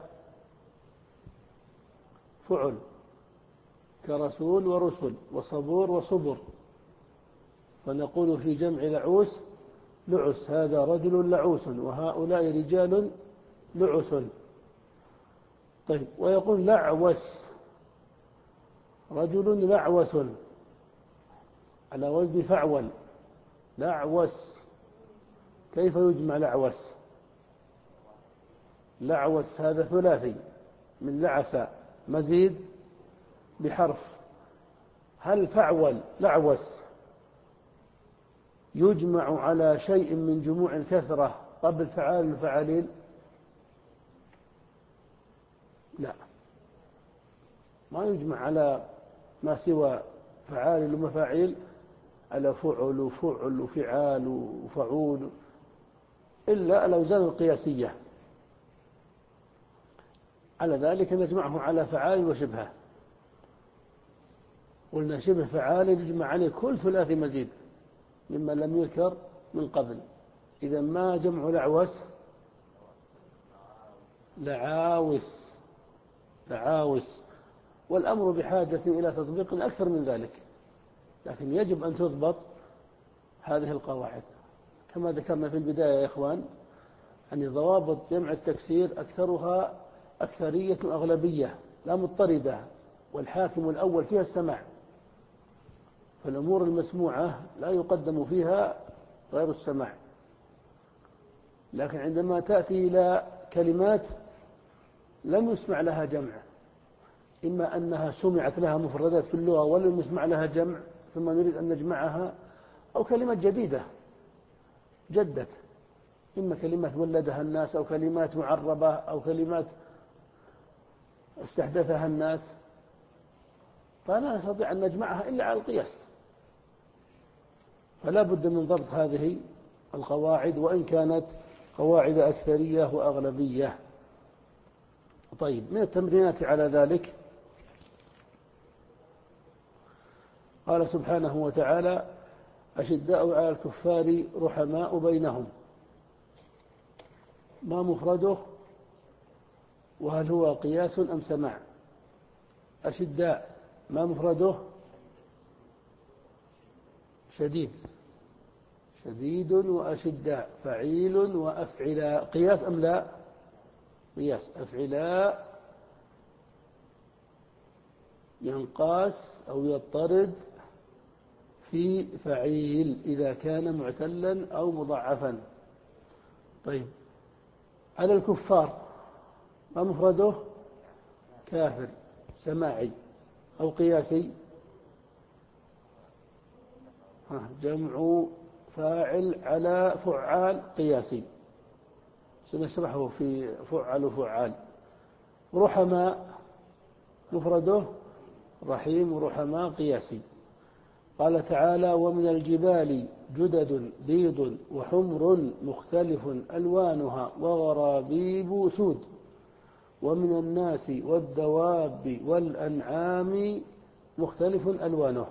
فعل، كرسول ورسل وصبور وصبر. فنقول في جمع لعوس لعس، هذا رجل لعوس وهؤلاء رجال لعس. طيب ويقول لعوس، رجل لعوس على وزن فعول، لعوس. كيف يجمع لعوس؟ لعوس هذا ثلاثي من لعس مزيد بحرف. هل فعول لعوس يجمع على شيء من جموع الكثرة قبل فعال الفعالين؟ لا، ما يجمع على ما سوى فعال ومفاعيل، على فعل وفعل وفعال وفعول، إلا الأوزان القياسية. على ذلك نجمعه على فعال وشبهه. قلنا شبه فعال يجمع عليه كل ثلاثي مزيد مما لم يذكر من قبل. إذا ما جمع لعوس؟ لعاوس، لعاوس. والأمر بحاجة إلى تطبيق أكثر من ذلك، لكن يجب أن تضبط هذه القواعد كما ذكرنا في البداية يا إخوان، أن ضوابط جمع التكسير أكثرها أكثرية أغلبية لا مضطردة، والحاكم الأول فيها السماع، فالأمور المسموعة لا يقدم فيها غير السماع. لكن عندما تأتي إلى كلمات لم يسمع لها جمع، إما أنها سمعت لها مفردات في اللغة ولم يسمع لها جمع ثم نريد أن نجمعها، أو كلمة جديدة جدت، إما كلمات ولدها الناس أو كلمات معربة أو كلمات استحدثها الناس، فلا نستطيع أن نجمعها إلا على القياس. فلا بد من ضبط هذه القواعد وإن كانت قواعد أكثرية وأغلبية. طيب، من التمرينات على ذلك قال سبحانه وتعالى: أشداء على الكفار رحماء بينهم. ما مفرده؟ وهل هو قياس أم سماع؟ أشداء ما مفرده؟ شديد، شديد وأشداء، فعيل وأفعلاء. قياس أم لا؟ قياس. أفعلاء ينقاس أو يضطرد في فعيل إذا كان معتلا أو مضاعفا. طيب، على الكفار ما مفرده؟ كافر، سماعي أو قياسي؟ جمع فاعل على فعال قياسي، سنشرحه في فعل وفعال. رحماء مفرده رحيم ورحماء قياسي. قال تعالى: ومن الجبال جدد بيض وحمر مختلف ألوانها وغرابيب سود ومن الناس والدواب والأنعام مختلف ألوانه.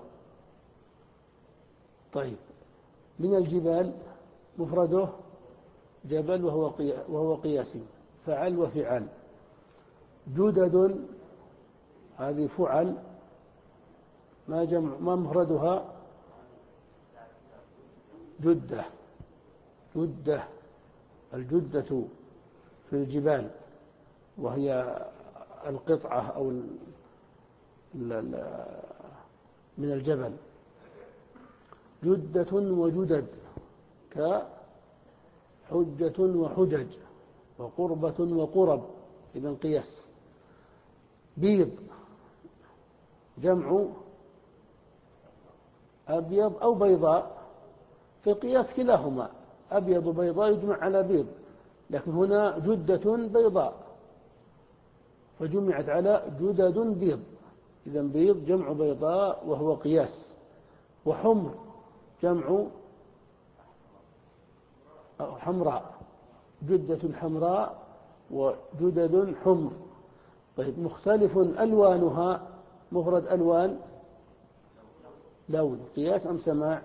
طيب، من الجبال مفرده جبل وهو وهو قياسي، فعل وفعال. جدد هذه فعل، ما جمع ما مفردها؟ جدة، جدة، الجدة في الجبال وهي القطعة أو من الجبل. جدة وجدد كحجة وحجج وقربة وقرب، إذن قياس. بيض جمع أبيض أو بيضاء، في القياس كلاهما أبيض وبيضاء يجمع على بيض، لكن هنا جدة بيضاء فجمعت على جدد بيض، إذن بيض جمع بيضاء وهو قياس. وحمر جمع حمراء، جدة حمراء وجدد حمر. طيب، مختلف ألوانها مفرد ألوان لون، قياس أم سماع؟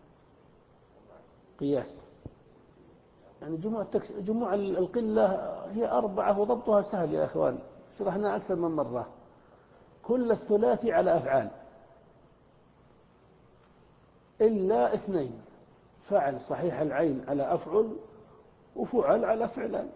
قياس. يعني جموع, التكس... جموع القلة هي أربعة وضبطها سهل يا أخوان، شرحنا أكثر من مرة. كل الثلاثي على أفعال إلا اثنين، فعل صحيح العين على أفعل وفعل على فعلان.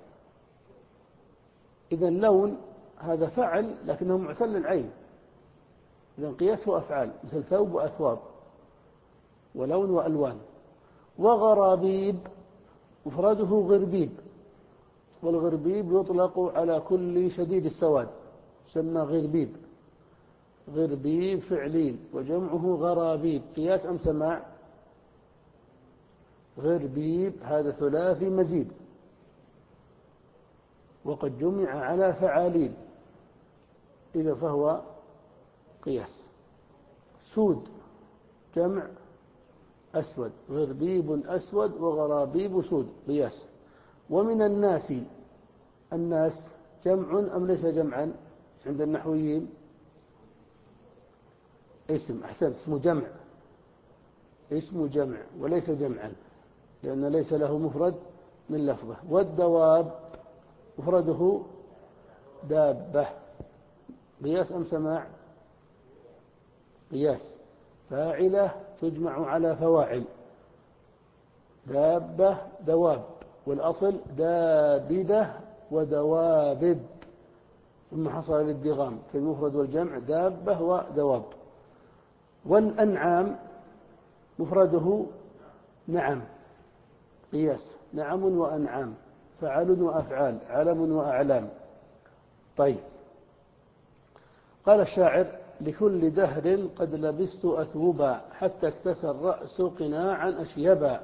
إذن لون هذا فعل لكنه معتل العين، إذن قياسه أفعال مثل ثوب وأثواب، ولون وألوان. وغرابيب مفرده غربيب، والغربيب يطلق على كل شديد السواد، يسمى غربيب. غربيب فعلين وجمعه غرابيب، قياس أم سماع؟ غربيب هذا ثلاثي مزيد وقد جمع على فعالين، إذا فهو قياس. سود جمع أسود، غربيب أسود وغرابيب سود، قياس. ومن الناس، الناس جمع أم ليس جمعا عند النحويين؟ اسم، أحسنت، اسمه جمع، اسمه جمع وليس جمعا، لأن ليس له مفرد من لفظه. والدواب مفرده دابة، قياس أم سماع؟ قياس. فاعلة تجمع على فواعل، دابة دواب، والأصل دابدة ودوابد، ثم حصل الادغام في المفرد والجمع دابة ودواب. والأنعام مفرده نعم، قياس، نعم وأنعام، فعل وأفعال، علم وأعلام. طيب، قال الشاعر: لكل دهر قد لبست أثوبا حتى اكتسى الرأس قناعا أشيبا.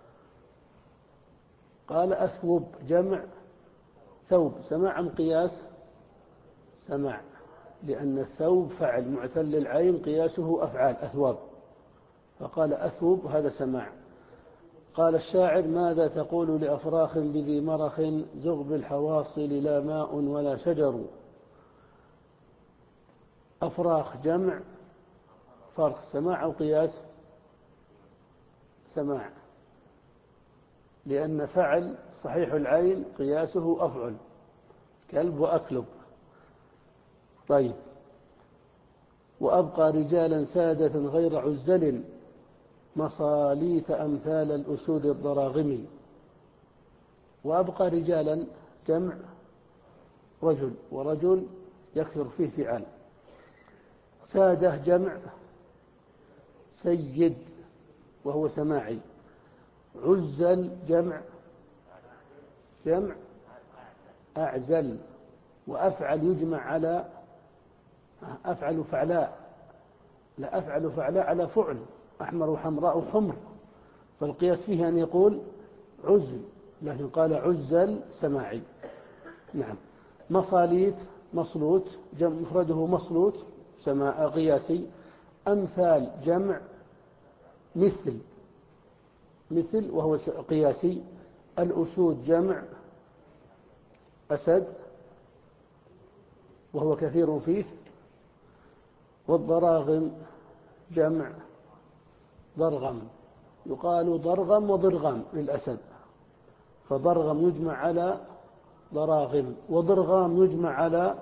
قال أثوب جمع ثوب، سماع أم قياس؟ سماع، لأن الثوب فعل معتل العين قياسه أفعال أثواب، فقال أثوب هذا سماع. قال الشاعر: ماذا تقول لأفراخ بذي مرخ زغب الحواصل لا ماء ولا شجر. أفراخ جمع فرخ، سماع أو قياس؟ سماع، لأن فعل صحيح العين قياسه أفعل، كلب وأكلب. طيب، وأبقى رجالا سادة غير عزل مصاليت أمثال الأسود الضراغم. وأبقى رجالا جمع رجل، ورجل يكثر فيه فعال. سادة جمع سيد وهو سماعي. عزل جمع جمع أعزل. وأفعل يجمع على أفعل فعلاء، لا، أفعل فعلاء على فعل، أحمر وحمراء حمر، فالقياس فيه أن يقول عزل، لكن قال عزل سماعي. نعم. مصاليت مصلوت جمع مفرده مصلوت، سماع قياسي. أمثال جمع مثل، مثل وهو قياسي. الأسود جمع أسد وهو كثير فيه. والضراغم جمع ضرغم، يقال ضرغم وضرغام للأسد، فضرغم يجمع على ضراغم، وضرغام يجمع على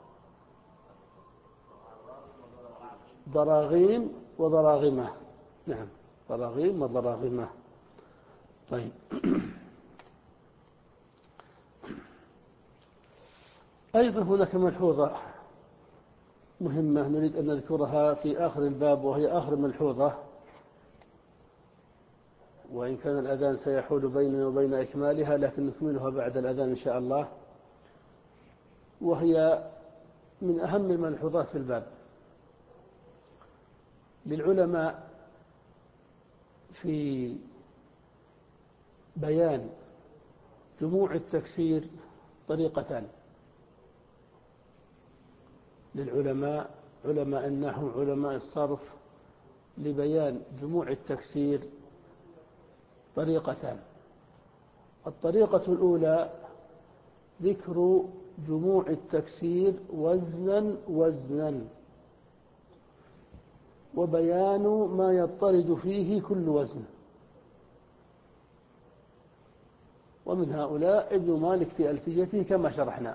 ضراغيم وضراغمة. نعم، ضراغيم وضراغمة. طيب، أيضا هناك ملحوظة مهمة نريد أن نذكرها في آخر الباب، وهي آخر ملحوظة، وإن كان الأذان سيحول بيننا وبين إكمالها، لكن نكملها بعد الأذان إن شاء الله، وهي من أهم الملحوظات في الباب. للعلماء في بيان جموع التكسير طريقتان. للعلماء، علماء النحو، علماء الصرف، لبيان جموع التكسير طريقتان. الطريقة الأولى ذكر جموع التكسير وزنا وزنا، وبيان ما يضطرد فيه كل وزن. ومن هؤلاء ابن مالك في ألفيته كما شرحنا،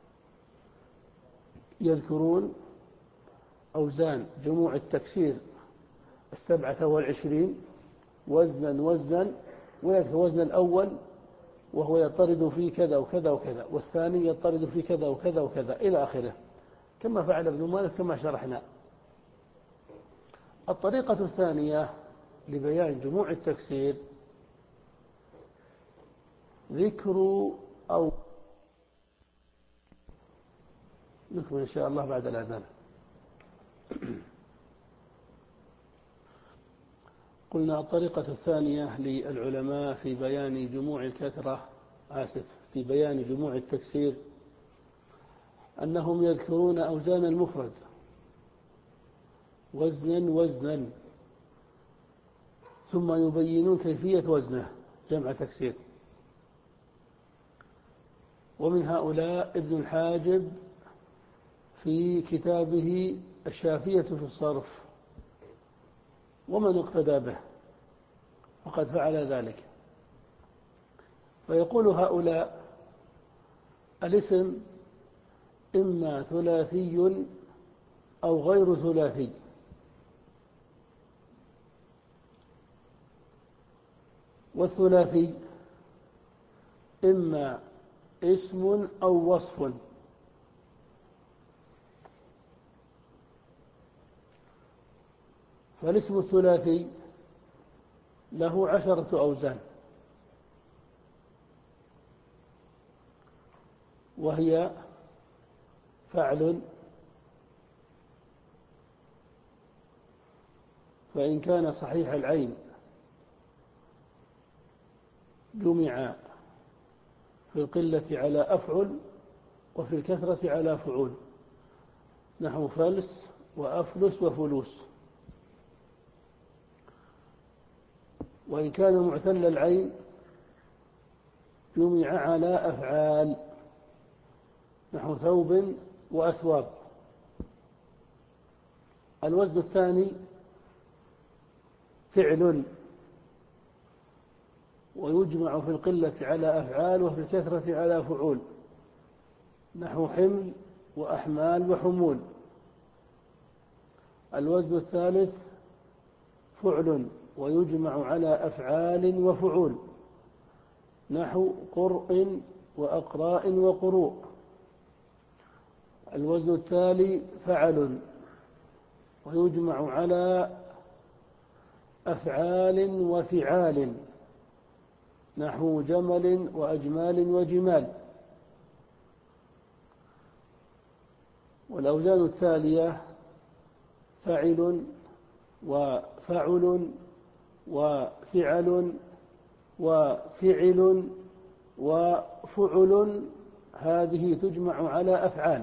يذكرون أوزان جموع التكسير السبعة والعشرين وزنا وزنا، ويذكر وزن الأول وهو يضطرد فيه كذا وكذا وكذا، والثاني يضطرد فيه كذا وكذا وكذا إلى آخره، كما فعل ابن مالك كما شرحنا. الطريقة الثانية لبيان جموع التكسير ذكر أو نكمل إن شاء الله بعد الأذان. قلنا الطريقة الثانية للعلماء في بيان جموع الكثرة آسف في بيان جموع التكسير أنهم يذكرون أوزان المفرد وزنا وزنا، ثم يبينون كيفية وزنه جمع تكسير. ومن هؤلاء ابن الحاجب في كتابه الشافية في الصرف، ومن اقتدى به وقد فعل ذلك. فيقول هؤلاء: الاسم إما ثلاثي أو غير ثلاثي، والثلاثي إما اسم أو وصف، فالاسم الثلاثي له عشرة أوزان، وهي فعل، فإن كان صحيح العين جمع في القلة على أفعل وفي الكثرة على فعول، نحو فلس وأفلس وفلوس. وإن كان معتل العين جمع على أفعال، نحو ثوب وأثواب. الوزن الثاني فعل، ويجمع في القلة على أفعال وفي الكثرة على فعول، نحو حمل وأحمال وحمول. الوزن الثالث فعل، ويجمع على أفعال وفعول، نحو قرء وأقراء وقروء. الوزن التالي فعل، ويجمع على أفعال وفعال، نحو جمل وأجمال وجمال. والأوزان التالية فعل وفعل وفعل وفعل وفعل، هذه تجمع على أفعال،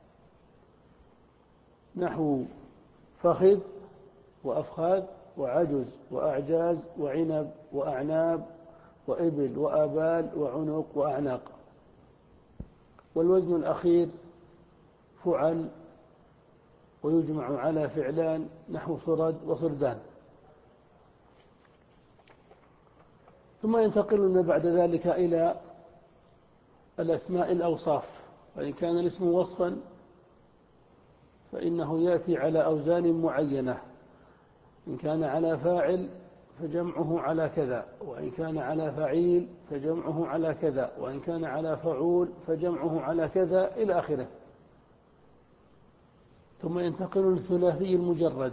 نحو فخذ وأفخاذ وعجز وأعجاز وعنب وأعناب وإبل وآبال وعنق وأعناق. والوزن الأخير فعل، ويجمع على فعلان، نحو صرد وصردان. ثم ينتقلون بعد ذلك إلى الأسماء الأوصاف. وإن كان الاسم وصفا فإنه يأتي على أوزان معينة، إن كان على فاعل فجمعه على كذا، وإن كان على فعيل فجمعه على كذا، وإن كان على فعول فجمعه على كذا، إلى آخره. ثم ينتقل للثلاثي المجرد،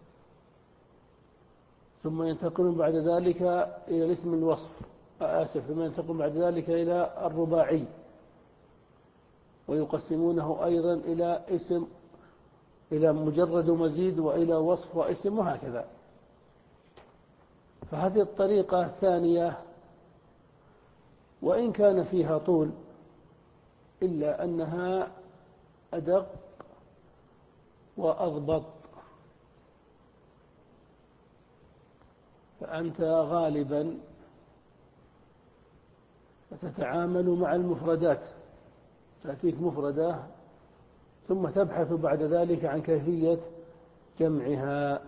ثم ينتقل بعد ذلك إلى الاسم الوصف آسف ثم ينتقل بعد ذلك إلى الرباعي، ويقسمونه أيضا إلى اسم، إلى مجرد ومزيد، وإلى وصف واسم، وهكذا. فهذه الطريقة الثانية وإن كان فيها طول إلا أنها أدق وأضبط. فأنت غالبا تتعامل مع المفردات، تأتيك مفردة ثم تبحث بعد ذلك عن كيفية جمعها.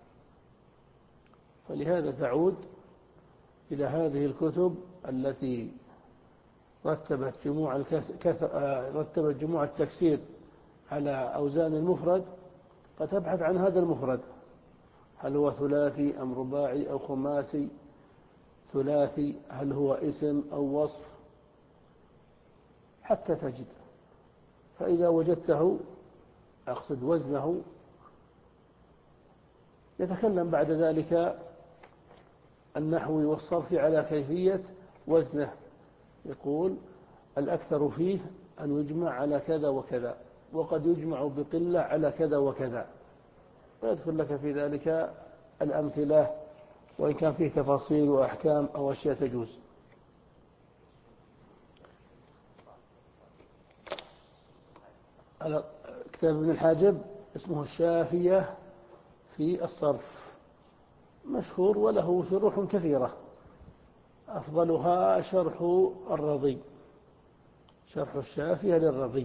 فلهذا تعود إلى هذه الكتب التي رتبت جموع الكس... كث... رتبت جموع التكسير على أوزان المفرد، فتبحث عن هذا المفرد، هل هو ثلاثي أم رباعي أو خماسي؟ ثلاثي هل هو اسم أو وصف؟ حتى تجد. فإذا وجدته، أقصد وزنه، يتكلم بعد ذلك النحوي والصرف على كيفية وزنه. يقول الأكثر فيه أن يجمع على كذا وكذا، وقد يجمع بقلة على كذا وكذا، ويذكر لك في ذلك الأمثلة، وإن كان فيه تفاصيل وأحكام أو أشياء تجوز. كتاب ابن الحاجب اسمه الشافية في الصرف، مشهور وله شروح كثيرة، أفضلها شرح الرضي، شرح الشافية للرضي.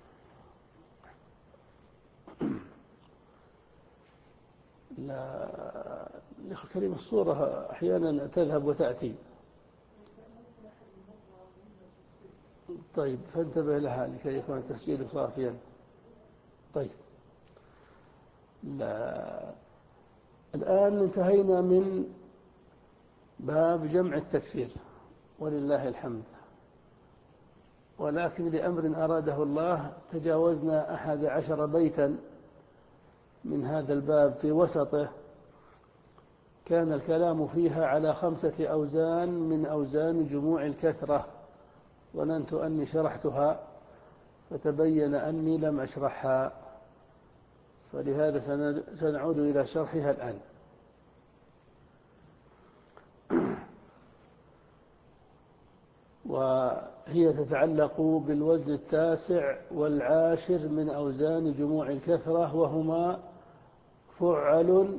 لا كلمة الصورة أحيانا تذهب وتأتي. طيب فانتبه لها لكي يكون التسجيل صافيا. طيب لا. الآن انتهينا من باب جمع التكسير ولله الحمد، ولكن لأمر أراده الله تجاوزنا أحد عشر بيتا من هذا الباب في وسطه، كان الكلام فيها على خمسة أوزان من أوزان جموع الكثرة، ظننت أني شرحتها فتبين أني لم أشرحها، فلهذا سنعود إلى شرحها الآن. وهي تتعلق بالوزن التاسع والعاشر من أوزان جموع الكثرة، وهما فعل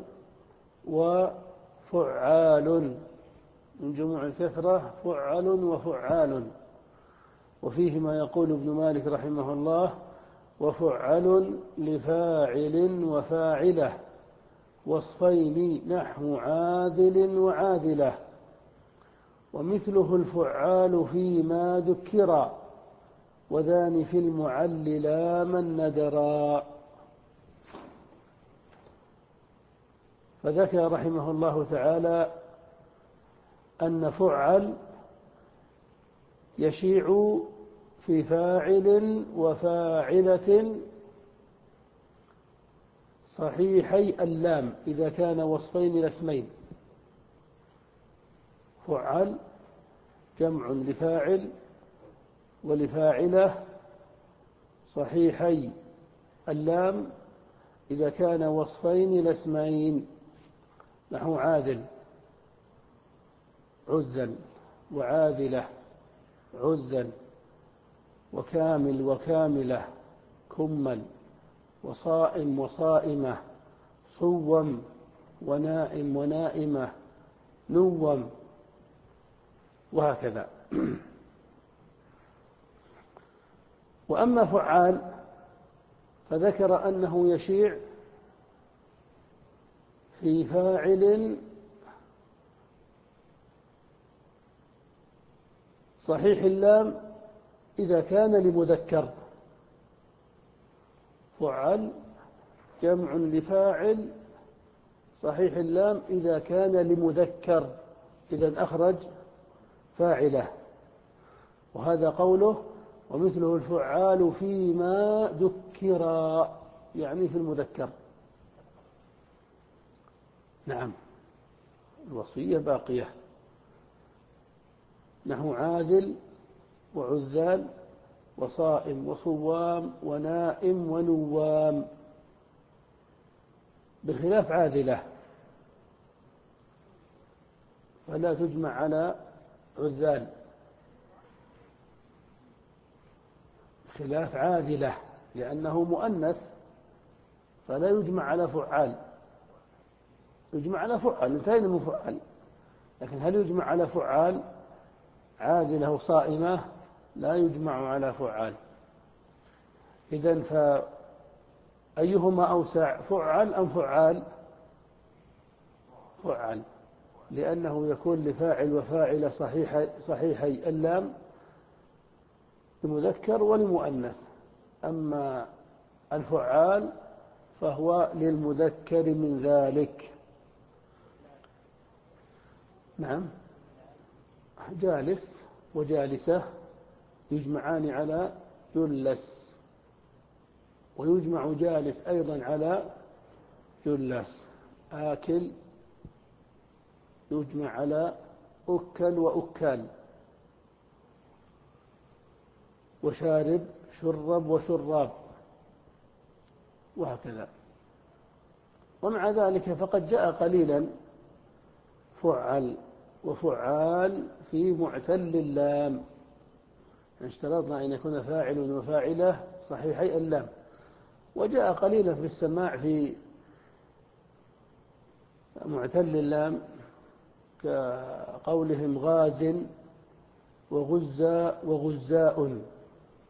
وفعال. من جموع الكثرة فعل وفعال. وفيه ما يقول ابن مالك رحمه الله: وفعل لفاعل وفاعلة وصفين نحو عادل وعادلة، ومثله الفعال فيما ذكرا، وذان في المعل لا من ندرا. فذكر رحمه الله تعالى أن فعل يشيع في فاعل وفاعلة صحيحي اللام إذا كان وصفين الاسمين. فعل جمع لفاعل ولفاعلة صحيحي اللام إذا كان وصفين الاسمين، نحو عادل عذا، وعاذلة عذا، وكامل وكاملة كمل، وصائم وصائمة صوم، ونائم ونائمة نوم، وهكذا. وأما فعال فذكر أنه يشيع في فاعل صحيح اللام إذا كان لمذكر. فعل جمع لفاعل صحيح اللام إذا كان لمذكر، إذن أخرج فاعله. وهذا قوله: ومثله الفعال فيما ذكرا، يعني في المذكر. نعم، الوصية باقية، نحو عادل وعذال وصائم وصوام ونائم ونوام، بخلاف عادلة فلا تجمع على عذال، خلاف عادلة لأنه مؤنث فلا يجمع على فعال، يجمع على فعال، انتهينا من فعال. لكن هل يجمع على فعال؟ عادلة وصائمة لا يجمع على فعال. إذن فأيهما أوسع، فعل أم فعال؟ فعل، لأنه يكون لفاعل وفاعل صحيحي, صحيحي اللام لمذكر ولمؤنث. أما الفعال فهو للمذكر من ذلك. نعم، جالس وجالسة يجمعان على جلس، ويجمع جالس أيضا على جلس. آكل يجمع على أكل وأكال، وشارب شرب وشراب، وهكذا. ومع ذلك فقد جاء قليلا فعل وفعال في معتل اللام، اشترطنا أن يكون فاعل وفاعلة صحيحي اللام. وجاء قليلا في السماع في معتل اللام كقولهم غاز وغزا وغزاء،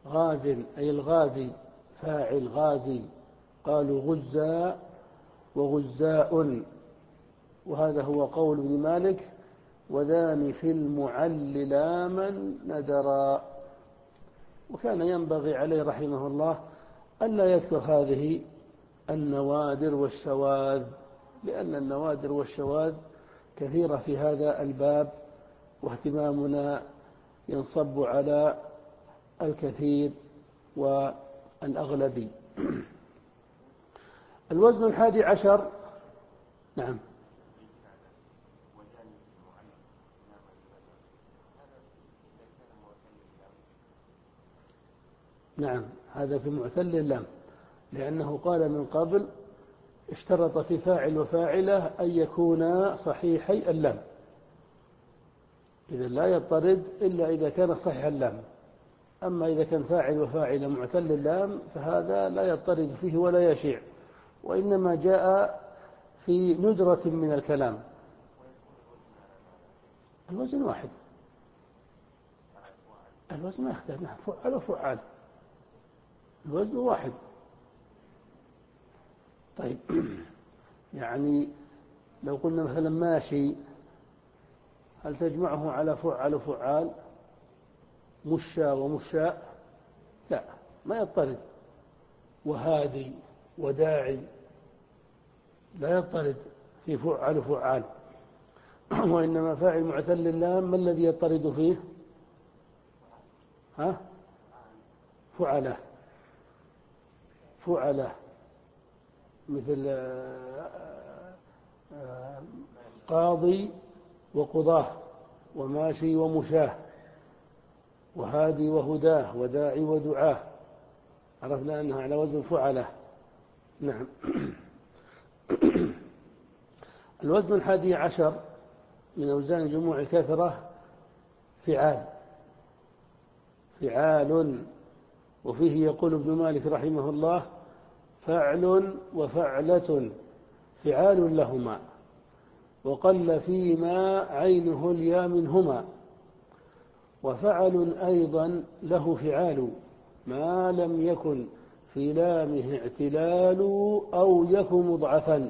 غاز أي الغازي، فاعل غازي. قالوا غزاء وغزاء، وهذا هو قول ابن مالك: وذان في المعل لاما ندرا. وكان ينبغي عليه رحمه الله ألا يذكر هذه النوادر والشواذ، لأن النوادر والشواذ كثيرة في هذا الباب، واهتمامنا ينصب على الكثير والأغلبي. الوزن الحادي عشر. نعم. نعم، هذا في معتل اللام، لأنه قال من قبل اشترط في فاعل وفاعله أن يكونا صحيحي اللام، إذا لا يضطرد إلا إذا كان صحيح اللام. أما إذا كان فاعل وفاعل معتل اللام فهذا لا يضطرد فيه ولا يشيع، وإنما جاء في ندرة من الكلام. الوزن واحد، الوزن ما يختلف، فعل وفعال، الوزن واحد. طيب يعني لو قلنا مثلا ماشي، هل تجمعه على فعل وفعال؟ مشى ومشاء؟ لا، ما يضطرد. وهادي وداعي لا يضطرد في فعل وفعال. وإنما فاعل معتل اللام ما الذي يضطرد فيه؟ ها؟ فعله، فعله، مثل قاضي وقضاه، وماشي ومشاه، وهادي وهداه، وداعي ودعاه، عرفنا أنها على وزن فعله. نعم. الوزن الحادي عشر من أوزان جموع الكثرة فعال، فعال. وفيه يقول ابن مالك رحمه الله: فعل وفعلة فعال لهما، وقل فيما عينه اليا منهما. وفعل أيضا له فعال ما لم يكن في لامه اعتلال أو يكن مضعفا،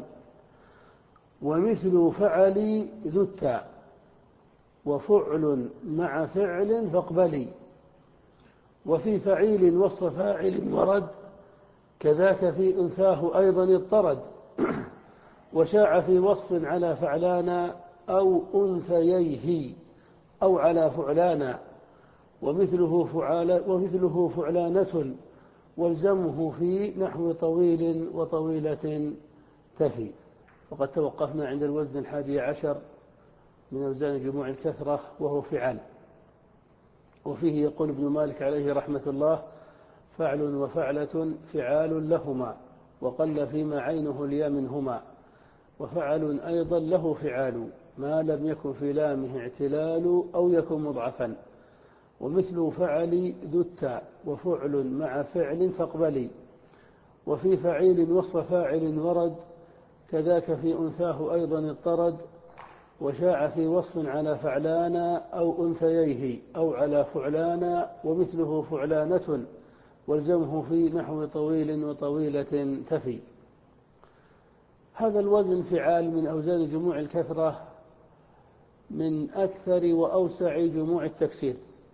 ومثل فعل ذو التاء، وفعل مع فعل فاقبلي. وفي فعيل وصف فاعل ورد، كذاك في أنثاه أيضا اضطرد. وشاع في وصف على فعلانا أو أنثييه أو على فعلانا، ومثله فعال ومثله فعلانة، والزمه في نحو طويل وطويلة تفي. وقد توقفنا عند الوزن الحادي عشر من أوزان جموع الكثرة وهو فعال. وفيه يقول ابن مالك عليه رحمة الله: فعل وفعلة فعال لهما، وقل فيما عينه اليا منهما. وفعل أيضا له فعال ما لم يكن في لامه اعتلال أو يكن مضعفا، ومثل فعل ذو التاء، وفعل مع فعل فاقبلي. وفي فعيل وصف فاعل ورد، كذاك في أنثاه أيضا اضطرد. وشاع في وصف على فعلانا أو أنثييه أو على فعلانا، ومثله فعلانة، والزمه في نحو طويل وطويلة تفي. هذا الوزن فعال من أوزان جموع الكثرة، من أكثر وأوسع جموع التكسير،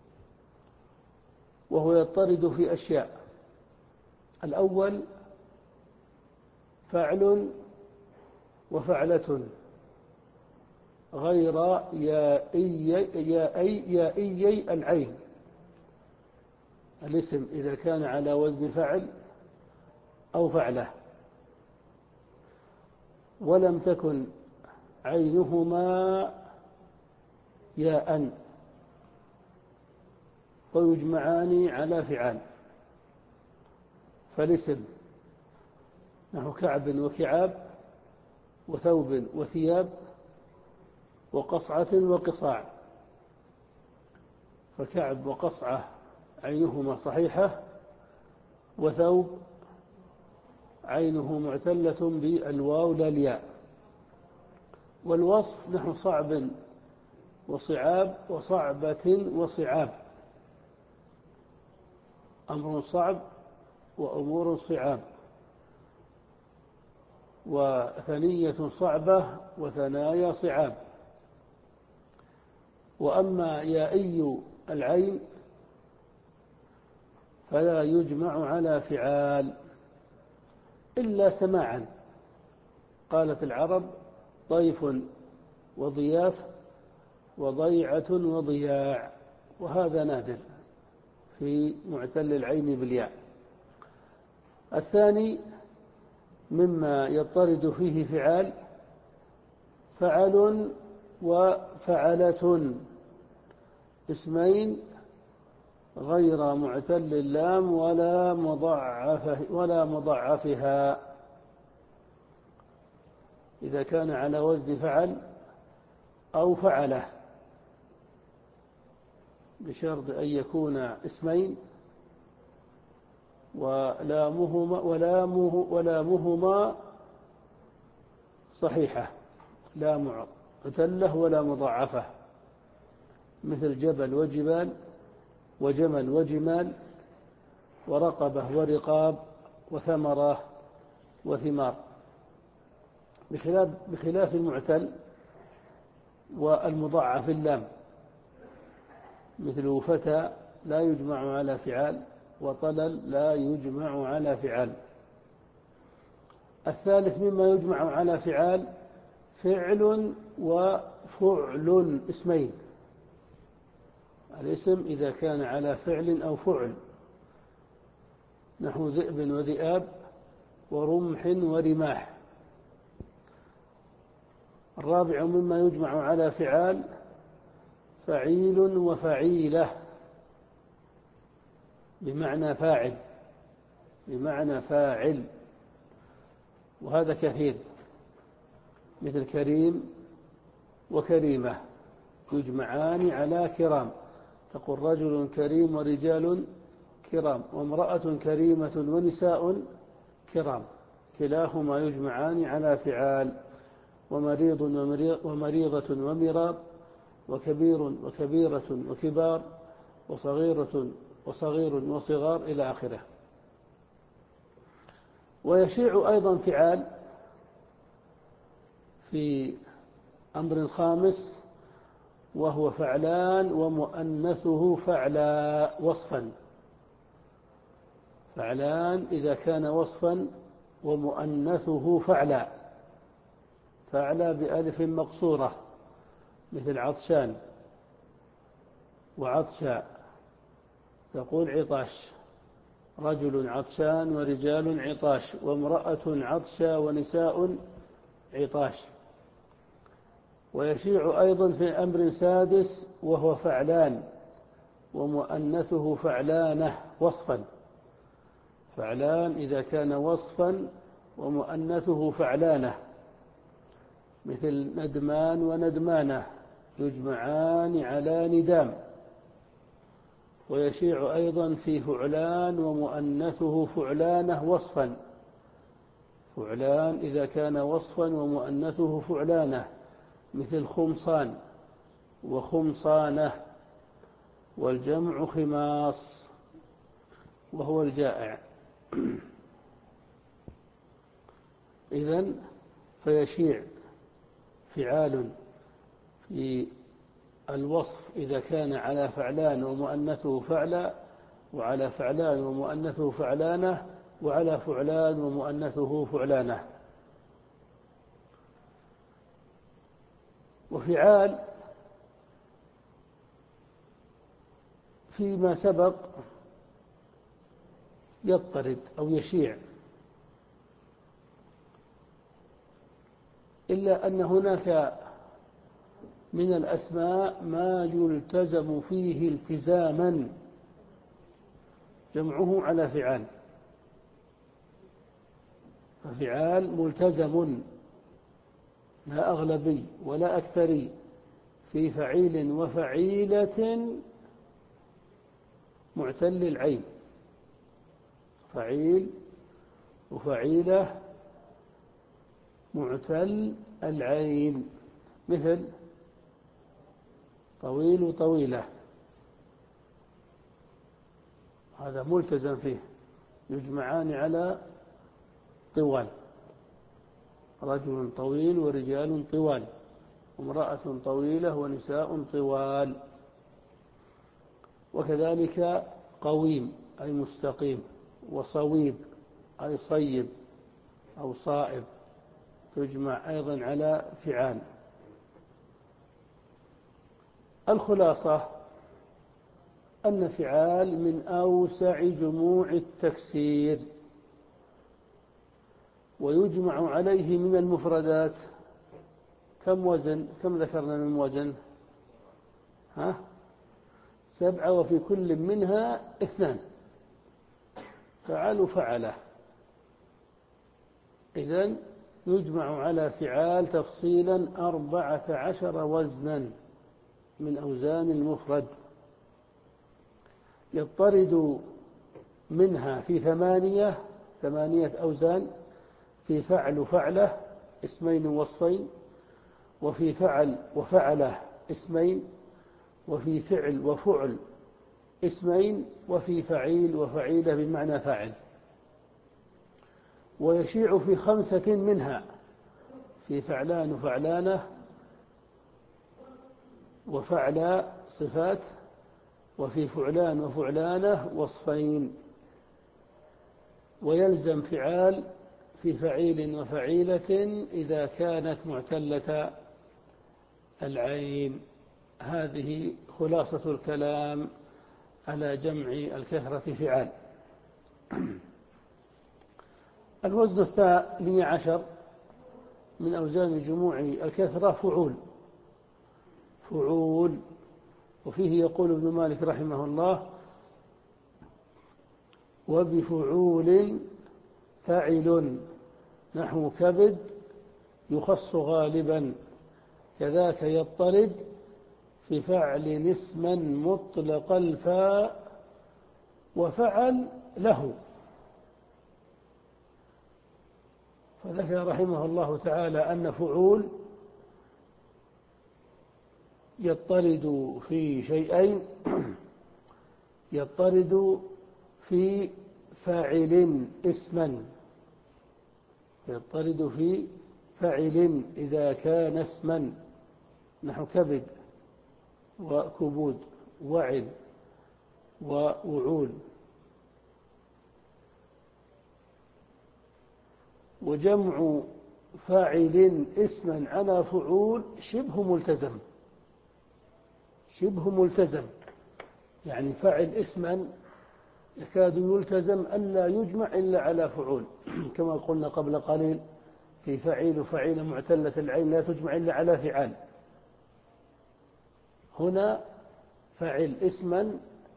وهو يضطرد في أشياء. الأول فعل وفعلة غير يائي يائي يائي العين. الاسم إذا كان على وزن فعل أو فعله ولم تكن عينهما ياء، ويجمعان على فعال. فالاسم نحو كعب وكعاب، وثوب وثياب، وقصعة وقصاع. فكعب وقصعة عينهما صحيحة، وثوب عينه معتلة بالواو لا الياء. والوصف نحو صعب وصعاب، وصعبة وصعاب. أمر صعب وأمور صعاب، وثنية صعبة وثنايا صعاب. وأما يائي العين فلا يجمع على فعال إلا سماعا. قالت العرب: ضيف وضياف وضيعة وضياع، وهذا نادر في معتل العين بالياء. الثاني مما يضطرد فيه فعال فعل وفعلة، اسمين غير معتل اللام ولا مضعف ولا مضعفها. إذا كان على وزن فعل أو فعله، بشرط أن يكون اسمين ولامهما ولامه ولامهما صحيحة، لا معتلة ولا مضاعفة، مثل جبل وجبال وجمل وجمال ورقبة ورقاب وثمرة وثمار، بخلاف بخلاف المعتل والمضاعف اللام، مثل فتى لا يجمع على فعال، وطلل لا يجمع على فعال. الثالث مما يجمع على فعال فعل وفعل، اسمين. الاسم إذا كان على فعل أو فعل، نحو ذئب وذئاب ورمح ورماح. الرابع مما يجمع على فعال فعيل وفعيلة، بمعنى فاعل بمعنى فاعل وهذا كثير، مثل كريم وكريمة يجمعان على كرام، تقول رجل كريم ورجال كرام، وامرأة كريمة ونساء كرام، كلاهما يجمعان على فعال. ومريض ومريضة ومراب، وكبير وكبيرة وكبار، وصغيرة وصغير وصغار إلى آخره. ويشيع أيضا فعال في أمر خامس، وهو فعلان ومؤنثه فعلا وصفا. فعلان إذا كان وصفا ومؤنثه فعلا، فعلا بألف مقصورة، مثل عطشان وعطشا، تقول عطاش، رجل عطشان ورجال عطاش، وامرأة عطشا ونساء عطاش. ويشيع أيضا في أمر سادس، وهو فعلان ومؤنثه فعلانة وصفا. فعلان إذا كان وصفا ومؤنثه فعلانة، مثل ندمان وندمانة يجمعان على ندام. ويشيع أيضا في فعلان ومؤنثه فعلانة وصفا. فعلان إذا كان وصفا ومؤنثه فعلانة، مثل خمصان وخمصانة، والجمع خماص وهو الجائع. إذن فيشيع فعال في الوصف إذا كان على فعلان ومؤنثه فعلا، وعلى فعلان ومؤنثه فعلانة، وعلى فعلان ومؤنثه فعلانة. وفعال فيما سبق يضطرد أو يشيع، إلا أن هناك من الأسماء ما يلتزم فيه التزاما جمعه على فعال. ففعال ملتزم، لا أغلبي ولا أكثري، في فعيل وفعيلة معتل العين. فعيل وفعيلة معتل العين، مثل طويل وطويلة، هذا ملتزم فيه، يجمعان على طوال، رجل طويل ورجال طوال، وامرأة طويلة ونساء طوال. وكذلك قويم أي مستقيم، وصويب أي صيب أو صائب، تجمع أيضا على فعال. الخلاصة أن فعال من أوسع جموع التكسير، ويجمع عليه من المفردات كم وزن؟ كم ذكرنا من وزن؟ ها؟ سبعة، وفي كل منها اثنان، فعل فعله. إذن يجمع على فعال تفصيلا أربعة عشر وزنا من أوزان المفرد، يضطرد منها في ثمانية ثمانية أوزان: في فعل فعله اسمين ووصفين، وفي فعل وفعله اسمين، وفي فعل وفعل اسمين، وفي فعيل وفعيلة بمعنى فاعل. ويشيع في خمسة منها: في فعلان وفعلانه، وفعلا صفات، وفي فعلان وفعلانه وصفين. ويلزم فعال في فعيل وفعيلة إذا كانت معتلة العين. هذه خلاصة الكلام على جمع الكثرة فعال. الوزن الثاني عشر من أوزان جموع الكثرة فعول. فعول، وفيه يقول ابن مالك رحمه الله: وبفعول فعل نحو كبد يخص غالبا، كذاك يضطرد في فعل اسما مطلق الفاء وفعل له. فذكر رحمه الله تعالى أن فعول يضطرد في شيئين: يضطرد في فاعل اسما، يضطرد في فاعل إذا كان اسما، نحو كبد وكبود وعل ووعول. وجمع فاعل اسما على فعول شبه ملتزم. شبه ملتزم يعني فعل اسما يكاد يلتزم ألا يجمع إلا على فعول، كما قلنا قبل قليل في فعيل وفعيل معتلة العين لا تجمع إلا على فعال. هنا فعل اسما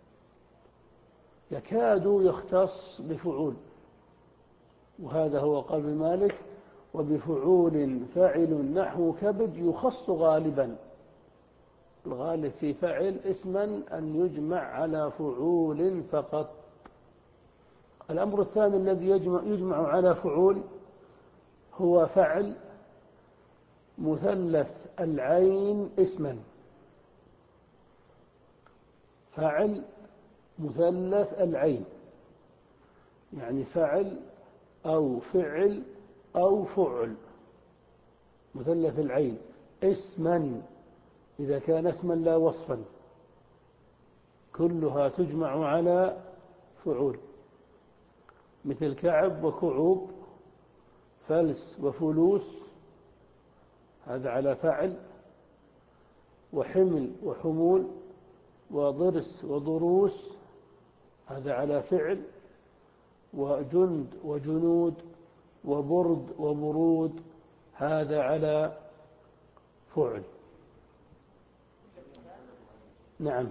يكاد يختص بفعول، وهذا هو قول مالك: وبفعول فاعل نحو كبد يخص غالبا. الغالب في فعل اسما أن يجمع على فعول فقط. الأمر الثاني الذي يجمع, يجمع على فعول هو فعل مثلث العين اسما. فعل مثلث العين يعني فعل أو فعل أو فعل مثلث العين اسما، إذا كان اسما لا وصفا، كلها تجمع على فعول، مثل كعب وكعوب، فلس وفلوس، هذا على فعل. وحمل وحمول وضرس وضروس، هذا على فعل. وجند وجنود وبرد وبرود، هذا على فعل. نعم،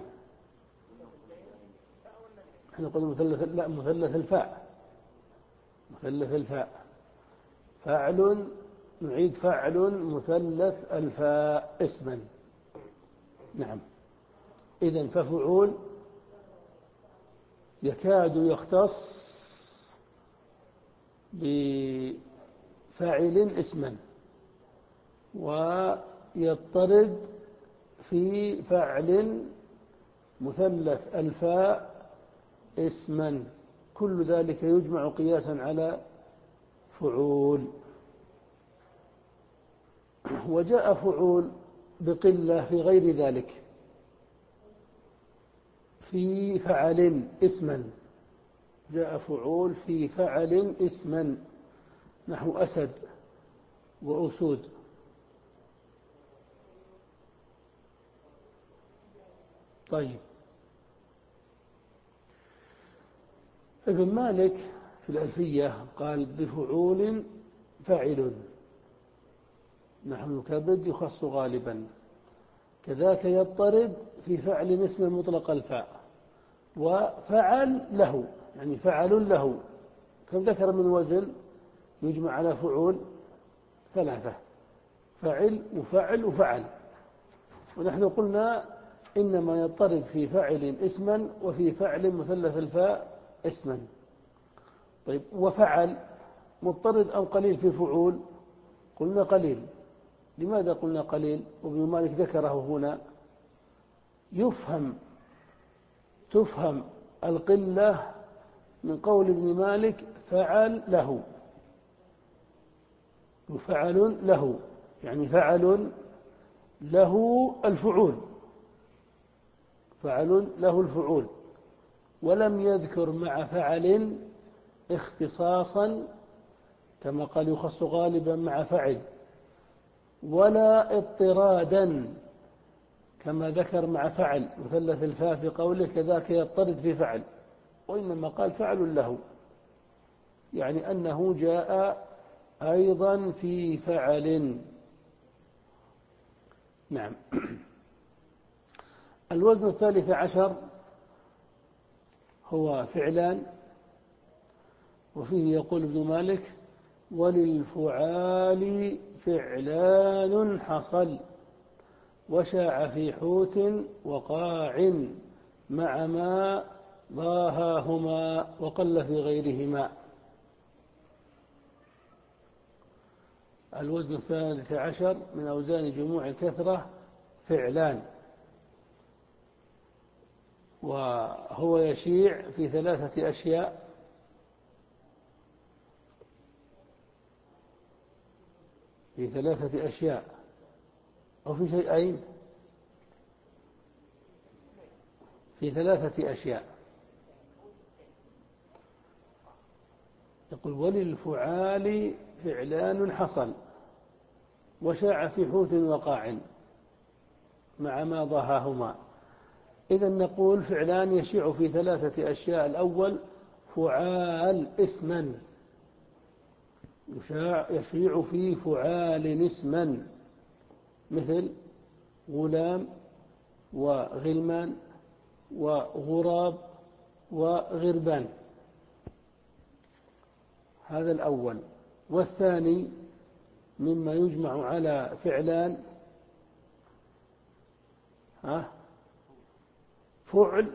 احنا قلنا مثلث، لا مثلث الفاء، مثلث الفاء فاعل، نعيد فاعل مثلث الفاء اسما. نعم، إذن ففعول يكاد يختص بفاعل اسما، ويضطرد في فعل مثلث الفاء اسما، كل ذلك يجمع قياسا على فعول. وجاء فعول بقلة في غير ذلك، في فعل اسما، جاء فعول في فعل اسما نحو أسد وأسود. طيب، ابن مالك في الألفية قال بفعول فعل نحو كبد يخص غالبا، كذاك يضطرد في فعل اسم مطلق الفاء، وفعل له يعني فعل له. كم ذكر من وزن يجمع على فعول؟ ثلاثة: فعل وفعل وفعل. ونحن قلنا إنما يضطرد في فعل اسما وفي فعل مثلث الفاء اسما. طيب، وفعل مضطرد أو قليل في فعول؟ قلنا قليل. لماذا قلنا قليل؟ وابن مالك ذكره هنا. يفهم تفهم القلة من قول ابن مالك فعل له، وفعل له يعني فعل له الفعول، فعل له الفعول، ولم يذكر مع فعل اختصاصا كما قال يخص غالبا مع فعل، ولا اضطرادا كما ذكر مع فعل مثلث الفاء في قوله كذاك يضطرد في فعل، وإنما قال فعل له، يعني أنه جاء أيضا في فعل. نعم. الوزن الثالث عشر هو فعلان، وفيه يقول ابن مالك وللفعال فعلان حصل وشاع في حوت وقاع مع ما ضاهاهما وقل في غيرهما. الوزن الثالث عشر من أوزان جموع الكثرة فعلان، وهو يشيع في ثلاثة أشياء: في ثلاثة أشياء أو في شيئين، في ثلاثة أشياء. يقول وللفعال فعلان حصل وشاع في حوت وقاع مع ما ضاهاهما. إذن نقول فعلان يشيع في ثلاثة أشياء: الأول فعال اسما، يشيع في فعال اسما مثل غلام وغلمان وغراب وغربان، هذا الأول. والثاني مما يجمع على فعلان ها فعل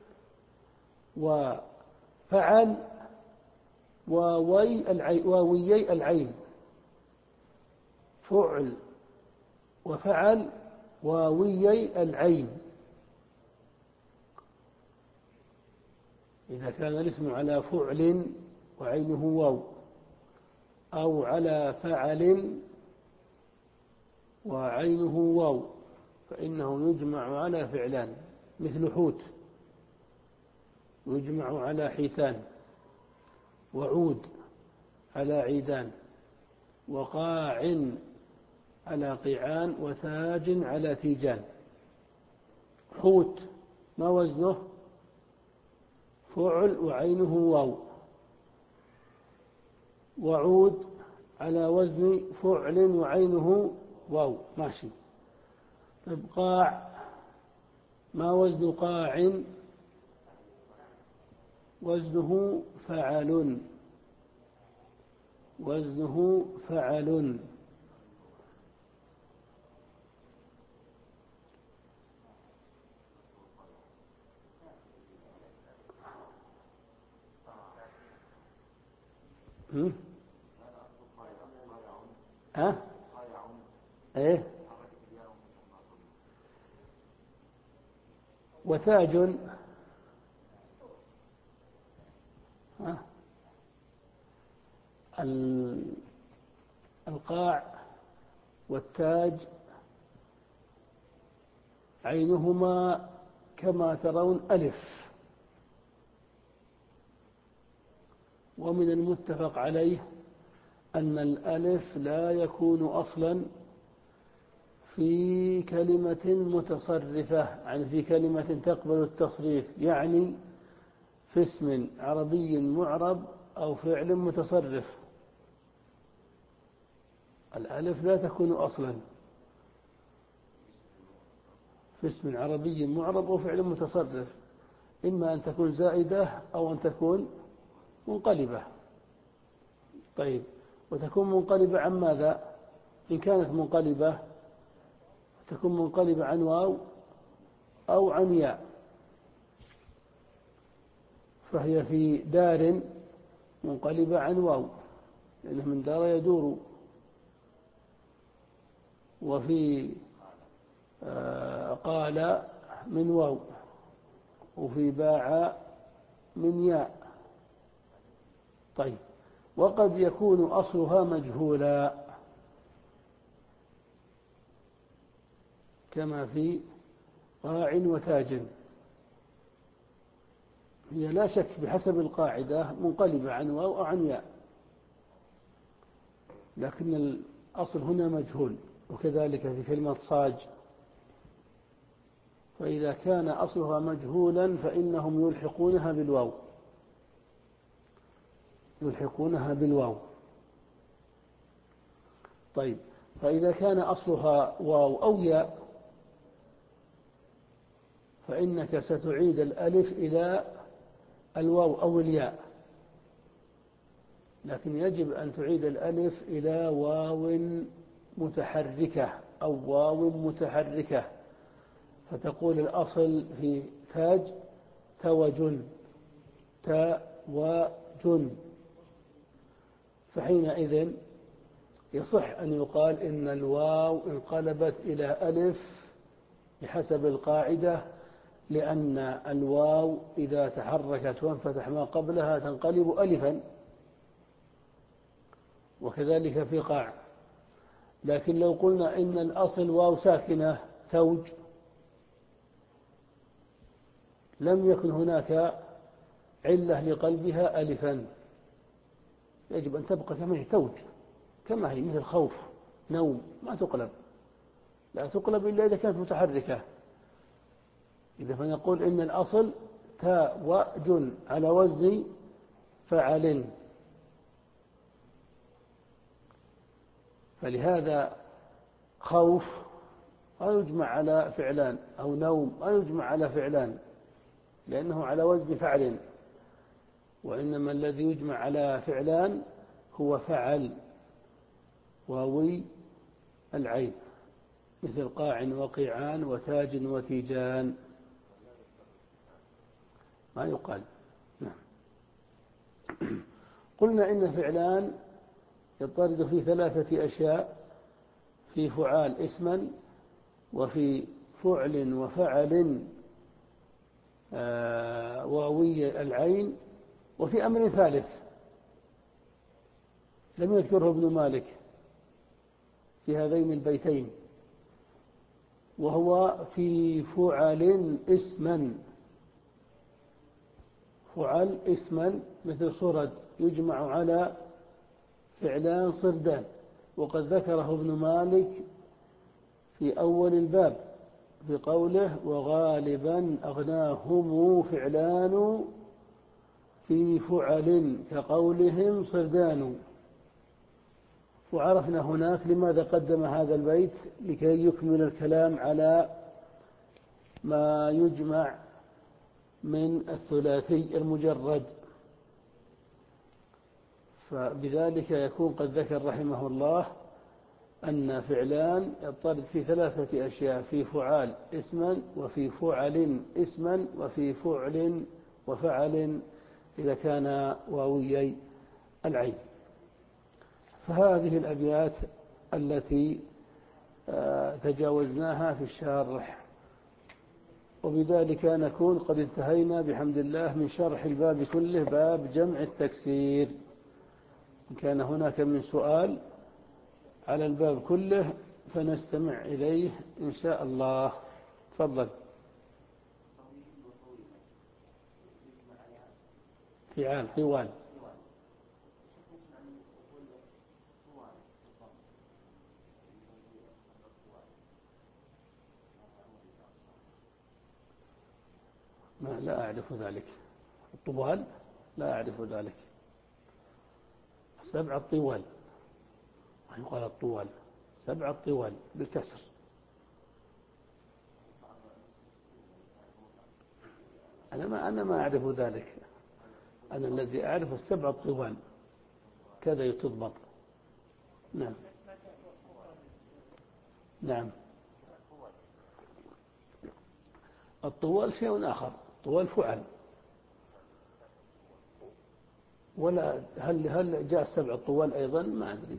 وفعل ووي العين وويي العين، فعل وفعل وويي العين. إذا كان الاسم على فعل وعينه واو، أو على فعل وعينه واو، فإنه يجمع على فعلان، مثل حوت يجمع على حيتان، وعود على عيدان، وقاع على قيعان، وتاج على تيجان. حوت ما وزنه؟ فعل وعينه واو. وعود على وزن فعل وعينه واو، ماشي. طيب، قاع ما وزن قاع؟ وزنه فعل، وزنه فعل. هم؟ ها؟ ايه؟ وتاج القاع والتاج عينهما كما ترون ألف، ومن المتفق عليه أن الألف لا يكون أصلا في كلمة متصرفة، يعني في كلمة تقبل التصريف، يعني في اسم عربي معرب أو فعل متصرف. الألف لا تكون أصلا في اسم عربي معرب أو فعل متصرف، إما أن تكون زائدة أو أن تكون منقلبة. طيب، وتكون منقلبة عن ماذا؟ إن كانت منقلبة تكون منقلبة عن واو أو عن ياء، فهي في دار منقلبة عن واو لأنه من دار يدور، وفي قال من واو، وفي باع من ياء. طيب، وقد يكون أصلها مجهولا كما في قاع وتاج، هي لا شك بحسب القاعدة منقلبة عن واو أو عن ياء، لكن الأصل هنا مجهول. وكذلك في كلمة صاج، فإذا كان أصلها مجهولا فإنهم يلحقونها بالواو يلحقونها بالواو طيب، فإذا كان أصلها واو أو ياء فإنك ستعيد الألف إلى الواو أو الياء، لكن يجب أن تعيد الألف إلى واو متحركة أو واو متحركة، فتقول الأصل في تاج توج، توج، فحينئذ يصح أن يقال إن الواو انقلبت إلى ألف بحسب القاعدة، لأن الواو إذا تحركت وانفتح ما قبلها تنقلب ألفا، وكذلك في قاع. لكن لو قلنا إن الأصل واو ساكنة توج، لم يكن هناك علة لقلبها ألفا، يجب أن تبقى كما هي توج، كما هي، مثل خوف، نوم، ما تقلب، لا تقلب إلا إذا كانت متحركة. إذا فنقول إن الأصل تاء وجن على وزن فعل، فلهذا خوف لا يجمع على فعلان، أو نوم لا يجمع على فعلان لأنه على وزن فعل، وإنما الذي يجمع على فعلان هو فعل واوي العين، مثل قاع وقيعان وتاج وتيجان، ما يقال. نعم. قلنا إن فعلان يطرد في ثلاثة أشياء: في فعال اسما، وفي فعل وفعل آه واوي العين، وفي أمر ثالث لم يذكره ابن مالك في هذين البيتين، وهو في فعل اسما. فعل اسما مثل صرد يجمع على فعلان صردان، وقد ذكره ابن مالك في أول الباب في قوله: وغالبا أغناهم فعلان في فعل كقولهم صردان. وعرفنا هناك لماذا قدم هذا البيت، لكي يكمل الكلام على ما يجمع من الثلاثي المجرد، فبذلك يكون قد ذكر رحمه الله أن فعلان يضطرد في ثلاثة أشياء: في فعال اسما، وفي فعل اسما، وفي فعل وفعل إذا كان واويي العين. فهذه الأبيات التي تجاوزناها في الشارح، وبذلك نكون قد انتهينا بحمد الله من شرح الباب كله، باب جمع التكسير. إن كان هناك من سؤال على الباب كله فنستمع إليه إن شاء الله. تفضل. فعال، طوال. ما لا أعرف ذلك. الطوال لا أعرف ذلك. سبع الطوال، ما يقال الطوال، سبع الطوال بالكسر. أنا ما أنا ما أعرف ذلك. أنا الذي أعرف السبع الطوال كذا تضبط. نعم نعم. الطوال شيء آخر، طوال فعل. ولا هل هل جاء السبع الطوال أيضا؟ ما أدري.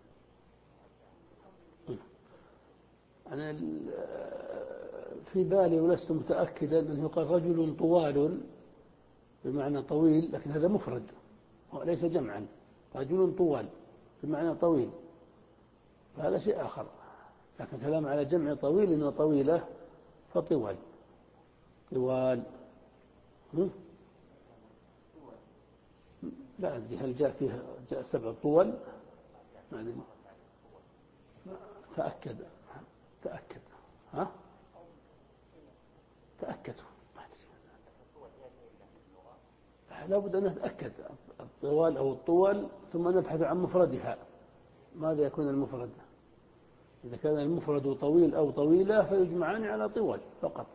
أنا في بالي ولست متأكدا أنه يقال رجل طوال بمعنى طويل، لكن هذا مفرد وليس جمعا. رجل طوال بمعنى طويل، فهذا شيء آخر. لكن كلام على جمع طويل وطويلة فطوال. طوال. لا أدري هل جاء فيها جاء سبع طول؟ ما أدري. تأكد تأكد ها تأكد ما أدري. لابد أن نتأكد الطوال أو الطول ثم نبحث عن مفردها. ماذا يكون المفرد؟ إذا كان المفرد طويل أو طويلة فيجمعان على طول فقط.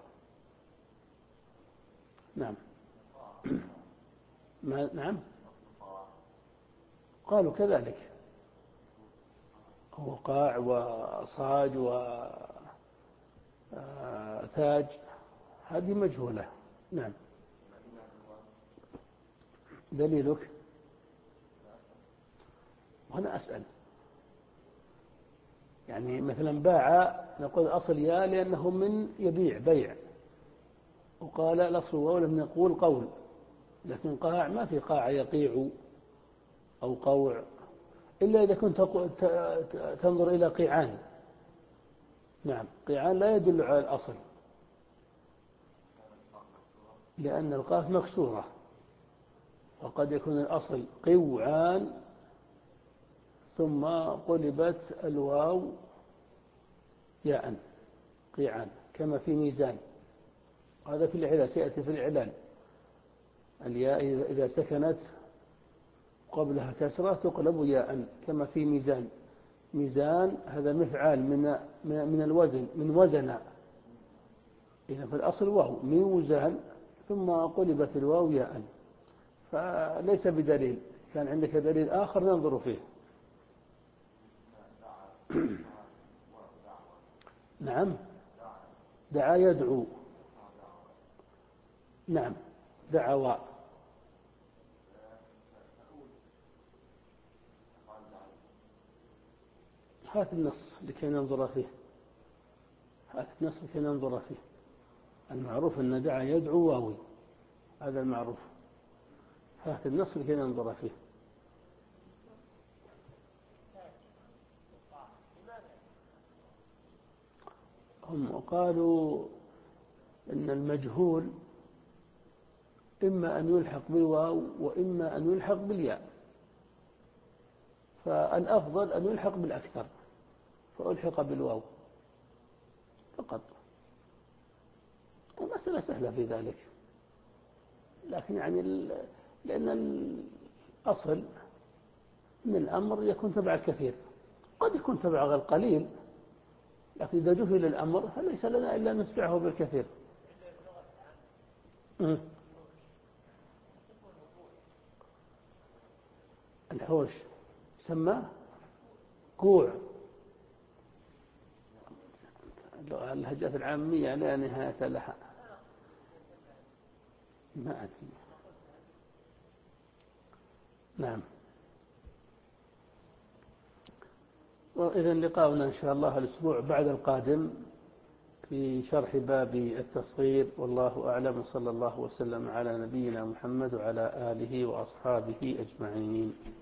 نعم. ما نعم قالوا كذلك. هو قاع وصاج وتاج، هذه مجهولة. نعم. دليلك؟ وأنا أسأل. يعني مثلا باع، نقول أصل يا لأنه من يبيع بيع، وقال الأصل ولم نقول قول. لكن قاع ما في قاع يقيع أو قوع، إلا إذا كنت تنظر إلى قيعان. نعم، قيعان لا يدل على الأصل لأن القاف مكسورة، وقد يكون الأصل قوعان ثم قلبت الواو ياء قيعان، كما في ميزان. هذا في الإعلان، سيأتي في الإعلان. الياء إذا سكنت قبلها كسرة تقلب ياء، كما في ميزان. ميزان هذا مفعال من من الوزن، من وزن. إذا في الأصل واو ميوزان ثم قلبت الواو ياء، فليس بدليل. كان عندك دليل آخر ننظر فيه. نعم، دعا يدعو. نعم، دعوا. هات النص لكي ننظر فيه. هات النص لكي ننظر فيه. المعروف أن دعا يدعو واوي، هذا المعروف. هات النص لكي ننظر فيه. هم قالوا إن المجهول إما أن يلحق بالواو وإما أن يلحق بالياء، فالأفضل أن يلحق بالأكثر، فألحق بالواو فقط. المسألة سهلة في ذلك، لكن يعني لأن الأصل من الأمر يكون تبع الكثير، قد يكون تبع القليل، لكن إذا جهل الأمر فليس لنا إلا أن نتبعه بالكثير. الحوش سماه كوع. اللهجات العامية لا نهاية لها. ما أدري. نعم. وإذن لقاؤنا إن شاء الله الأسبوع بعد القادم في شرح باب التصغير، والله أعلم، صلى الله وسلم على نبينا محمد وعلى آله وأصحابه أجمعين.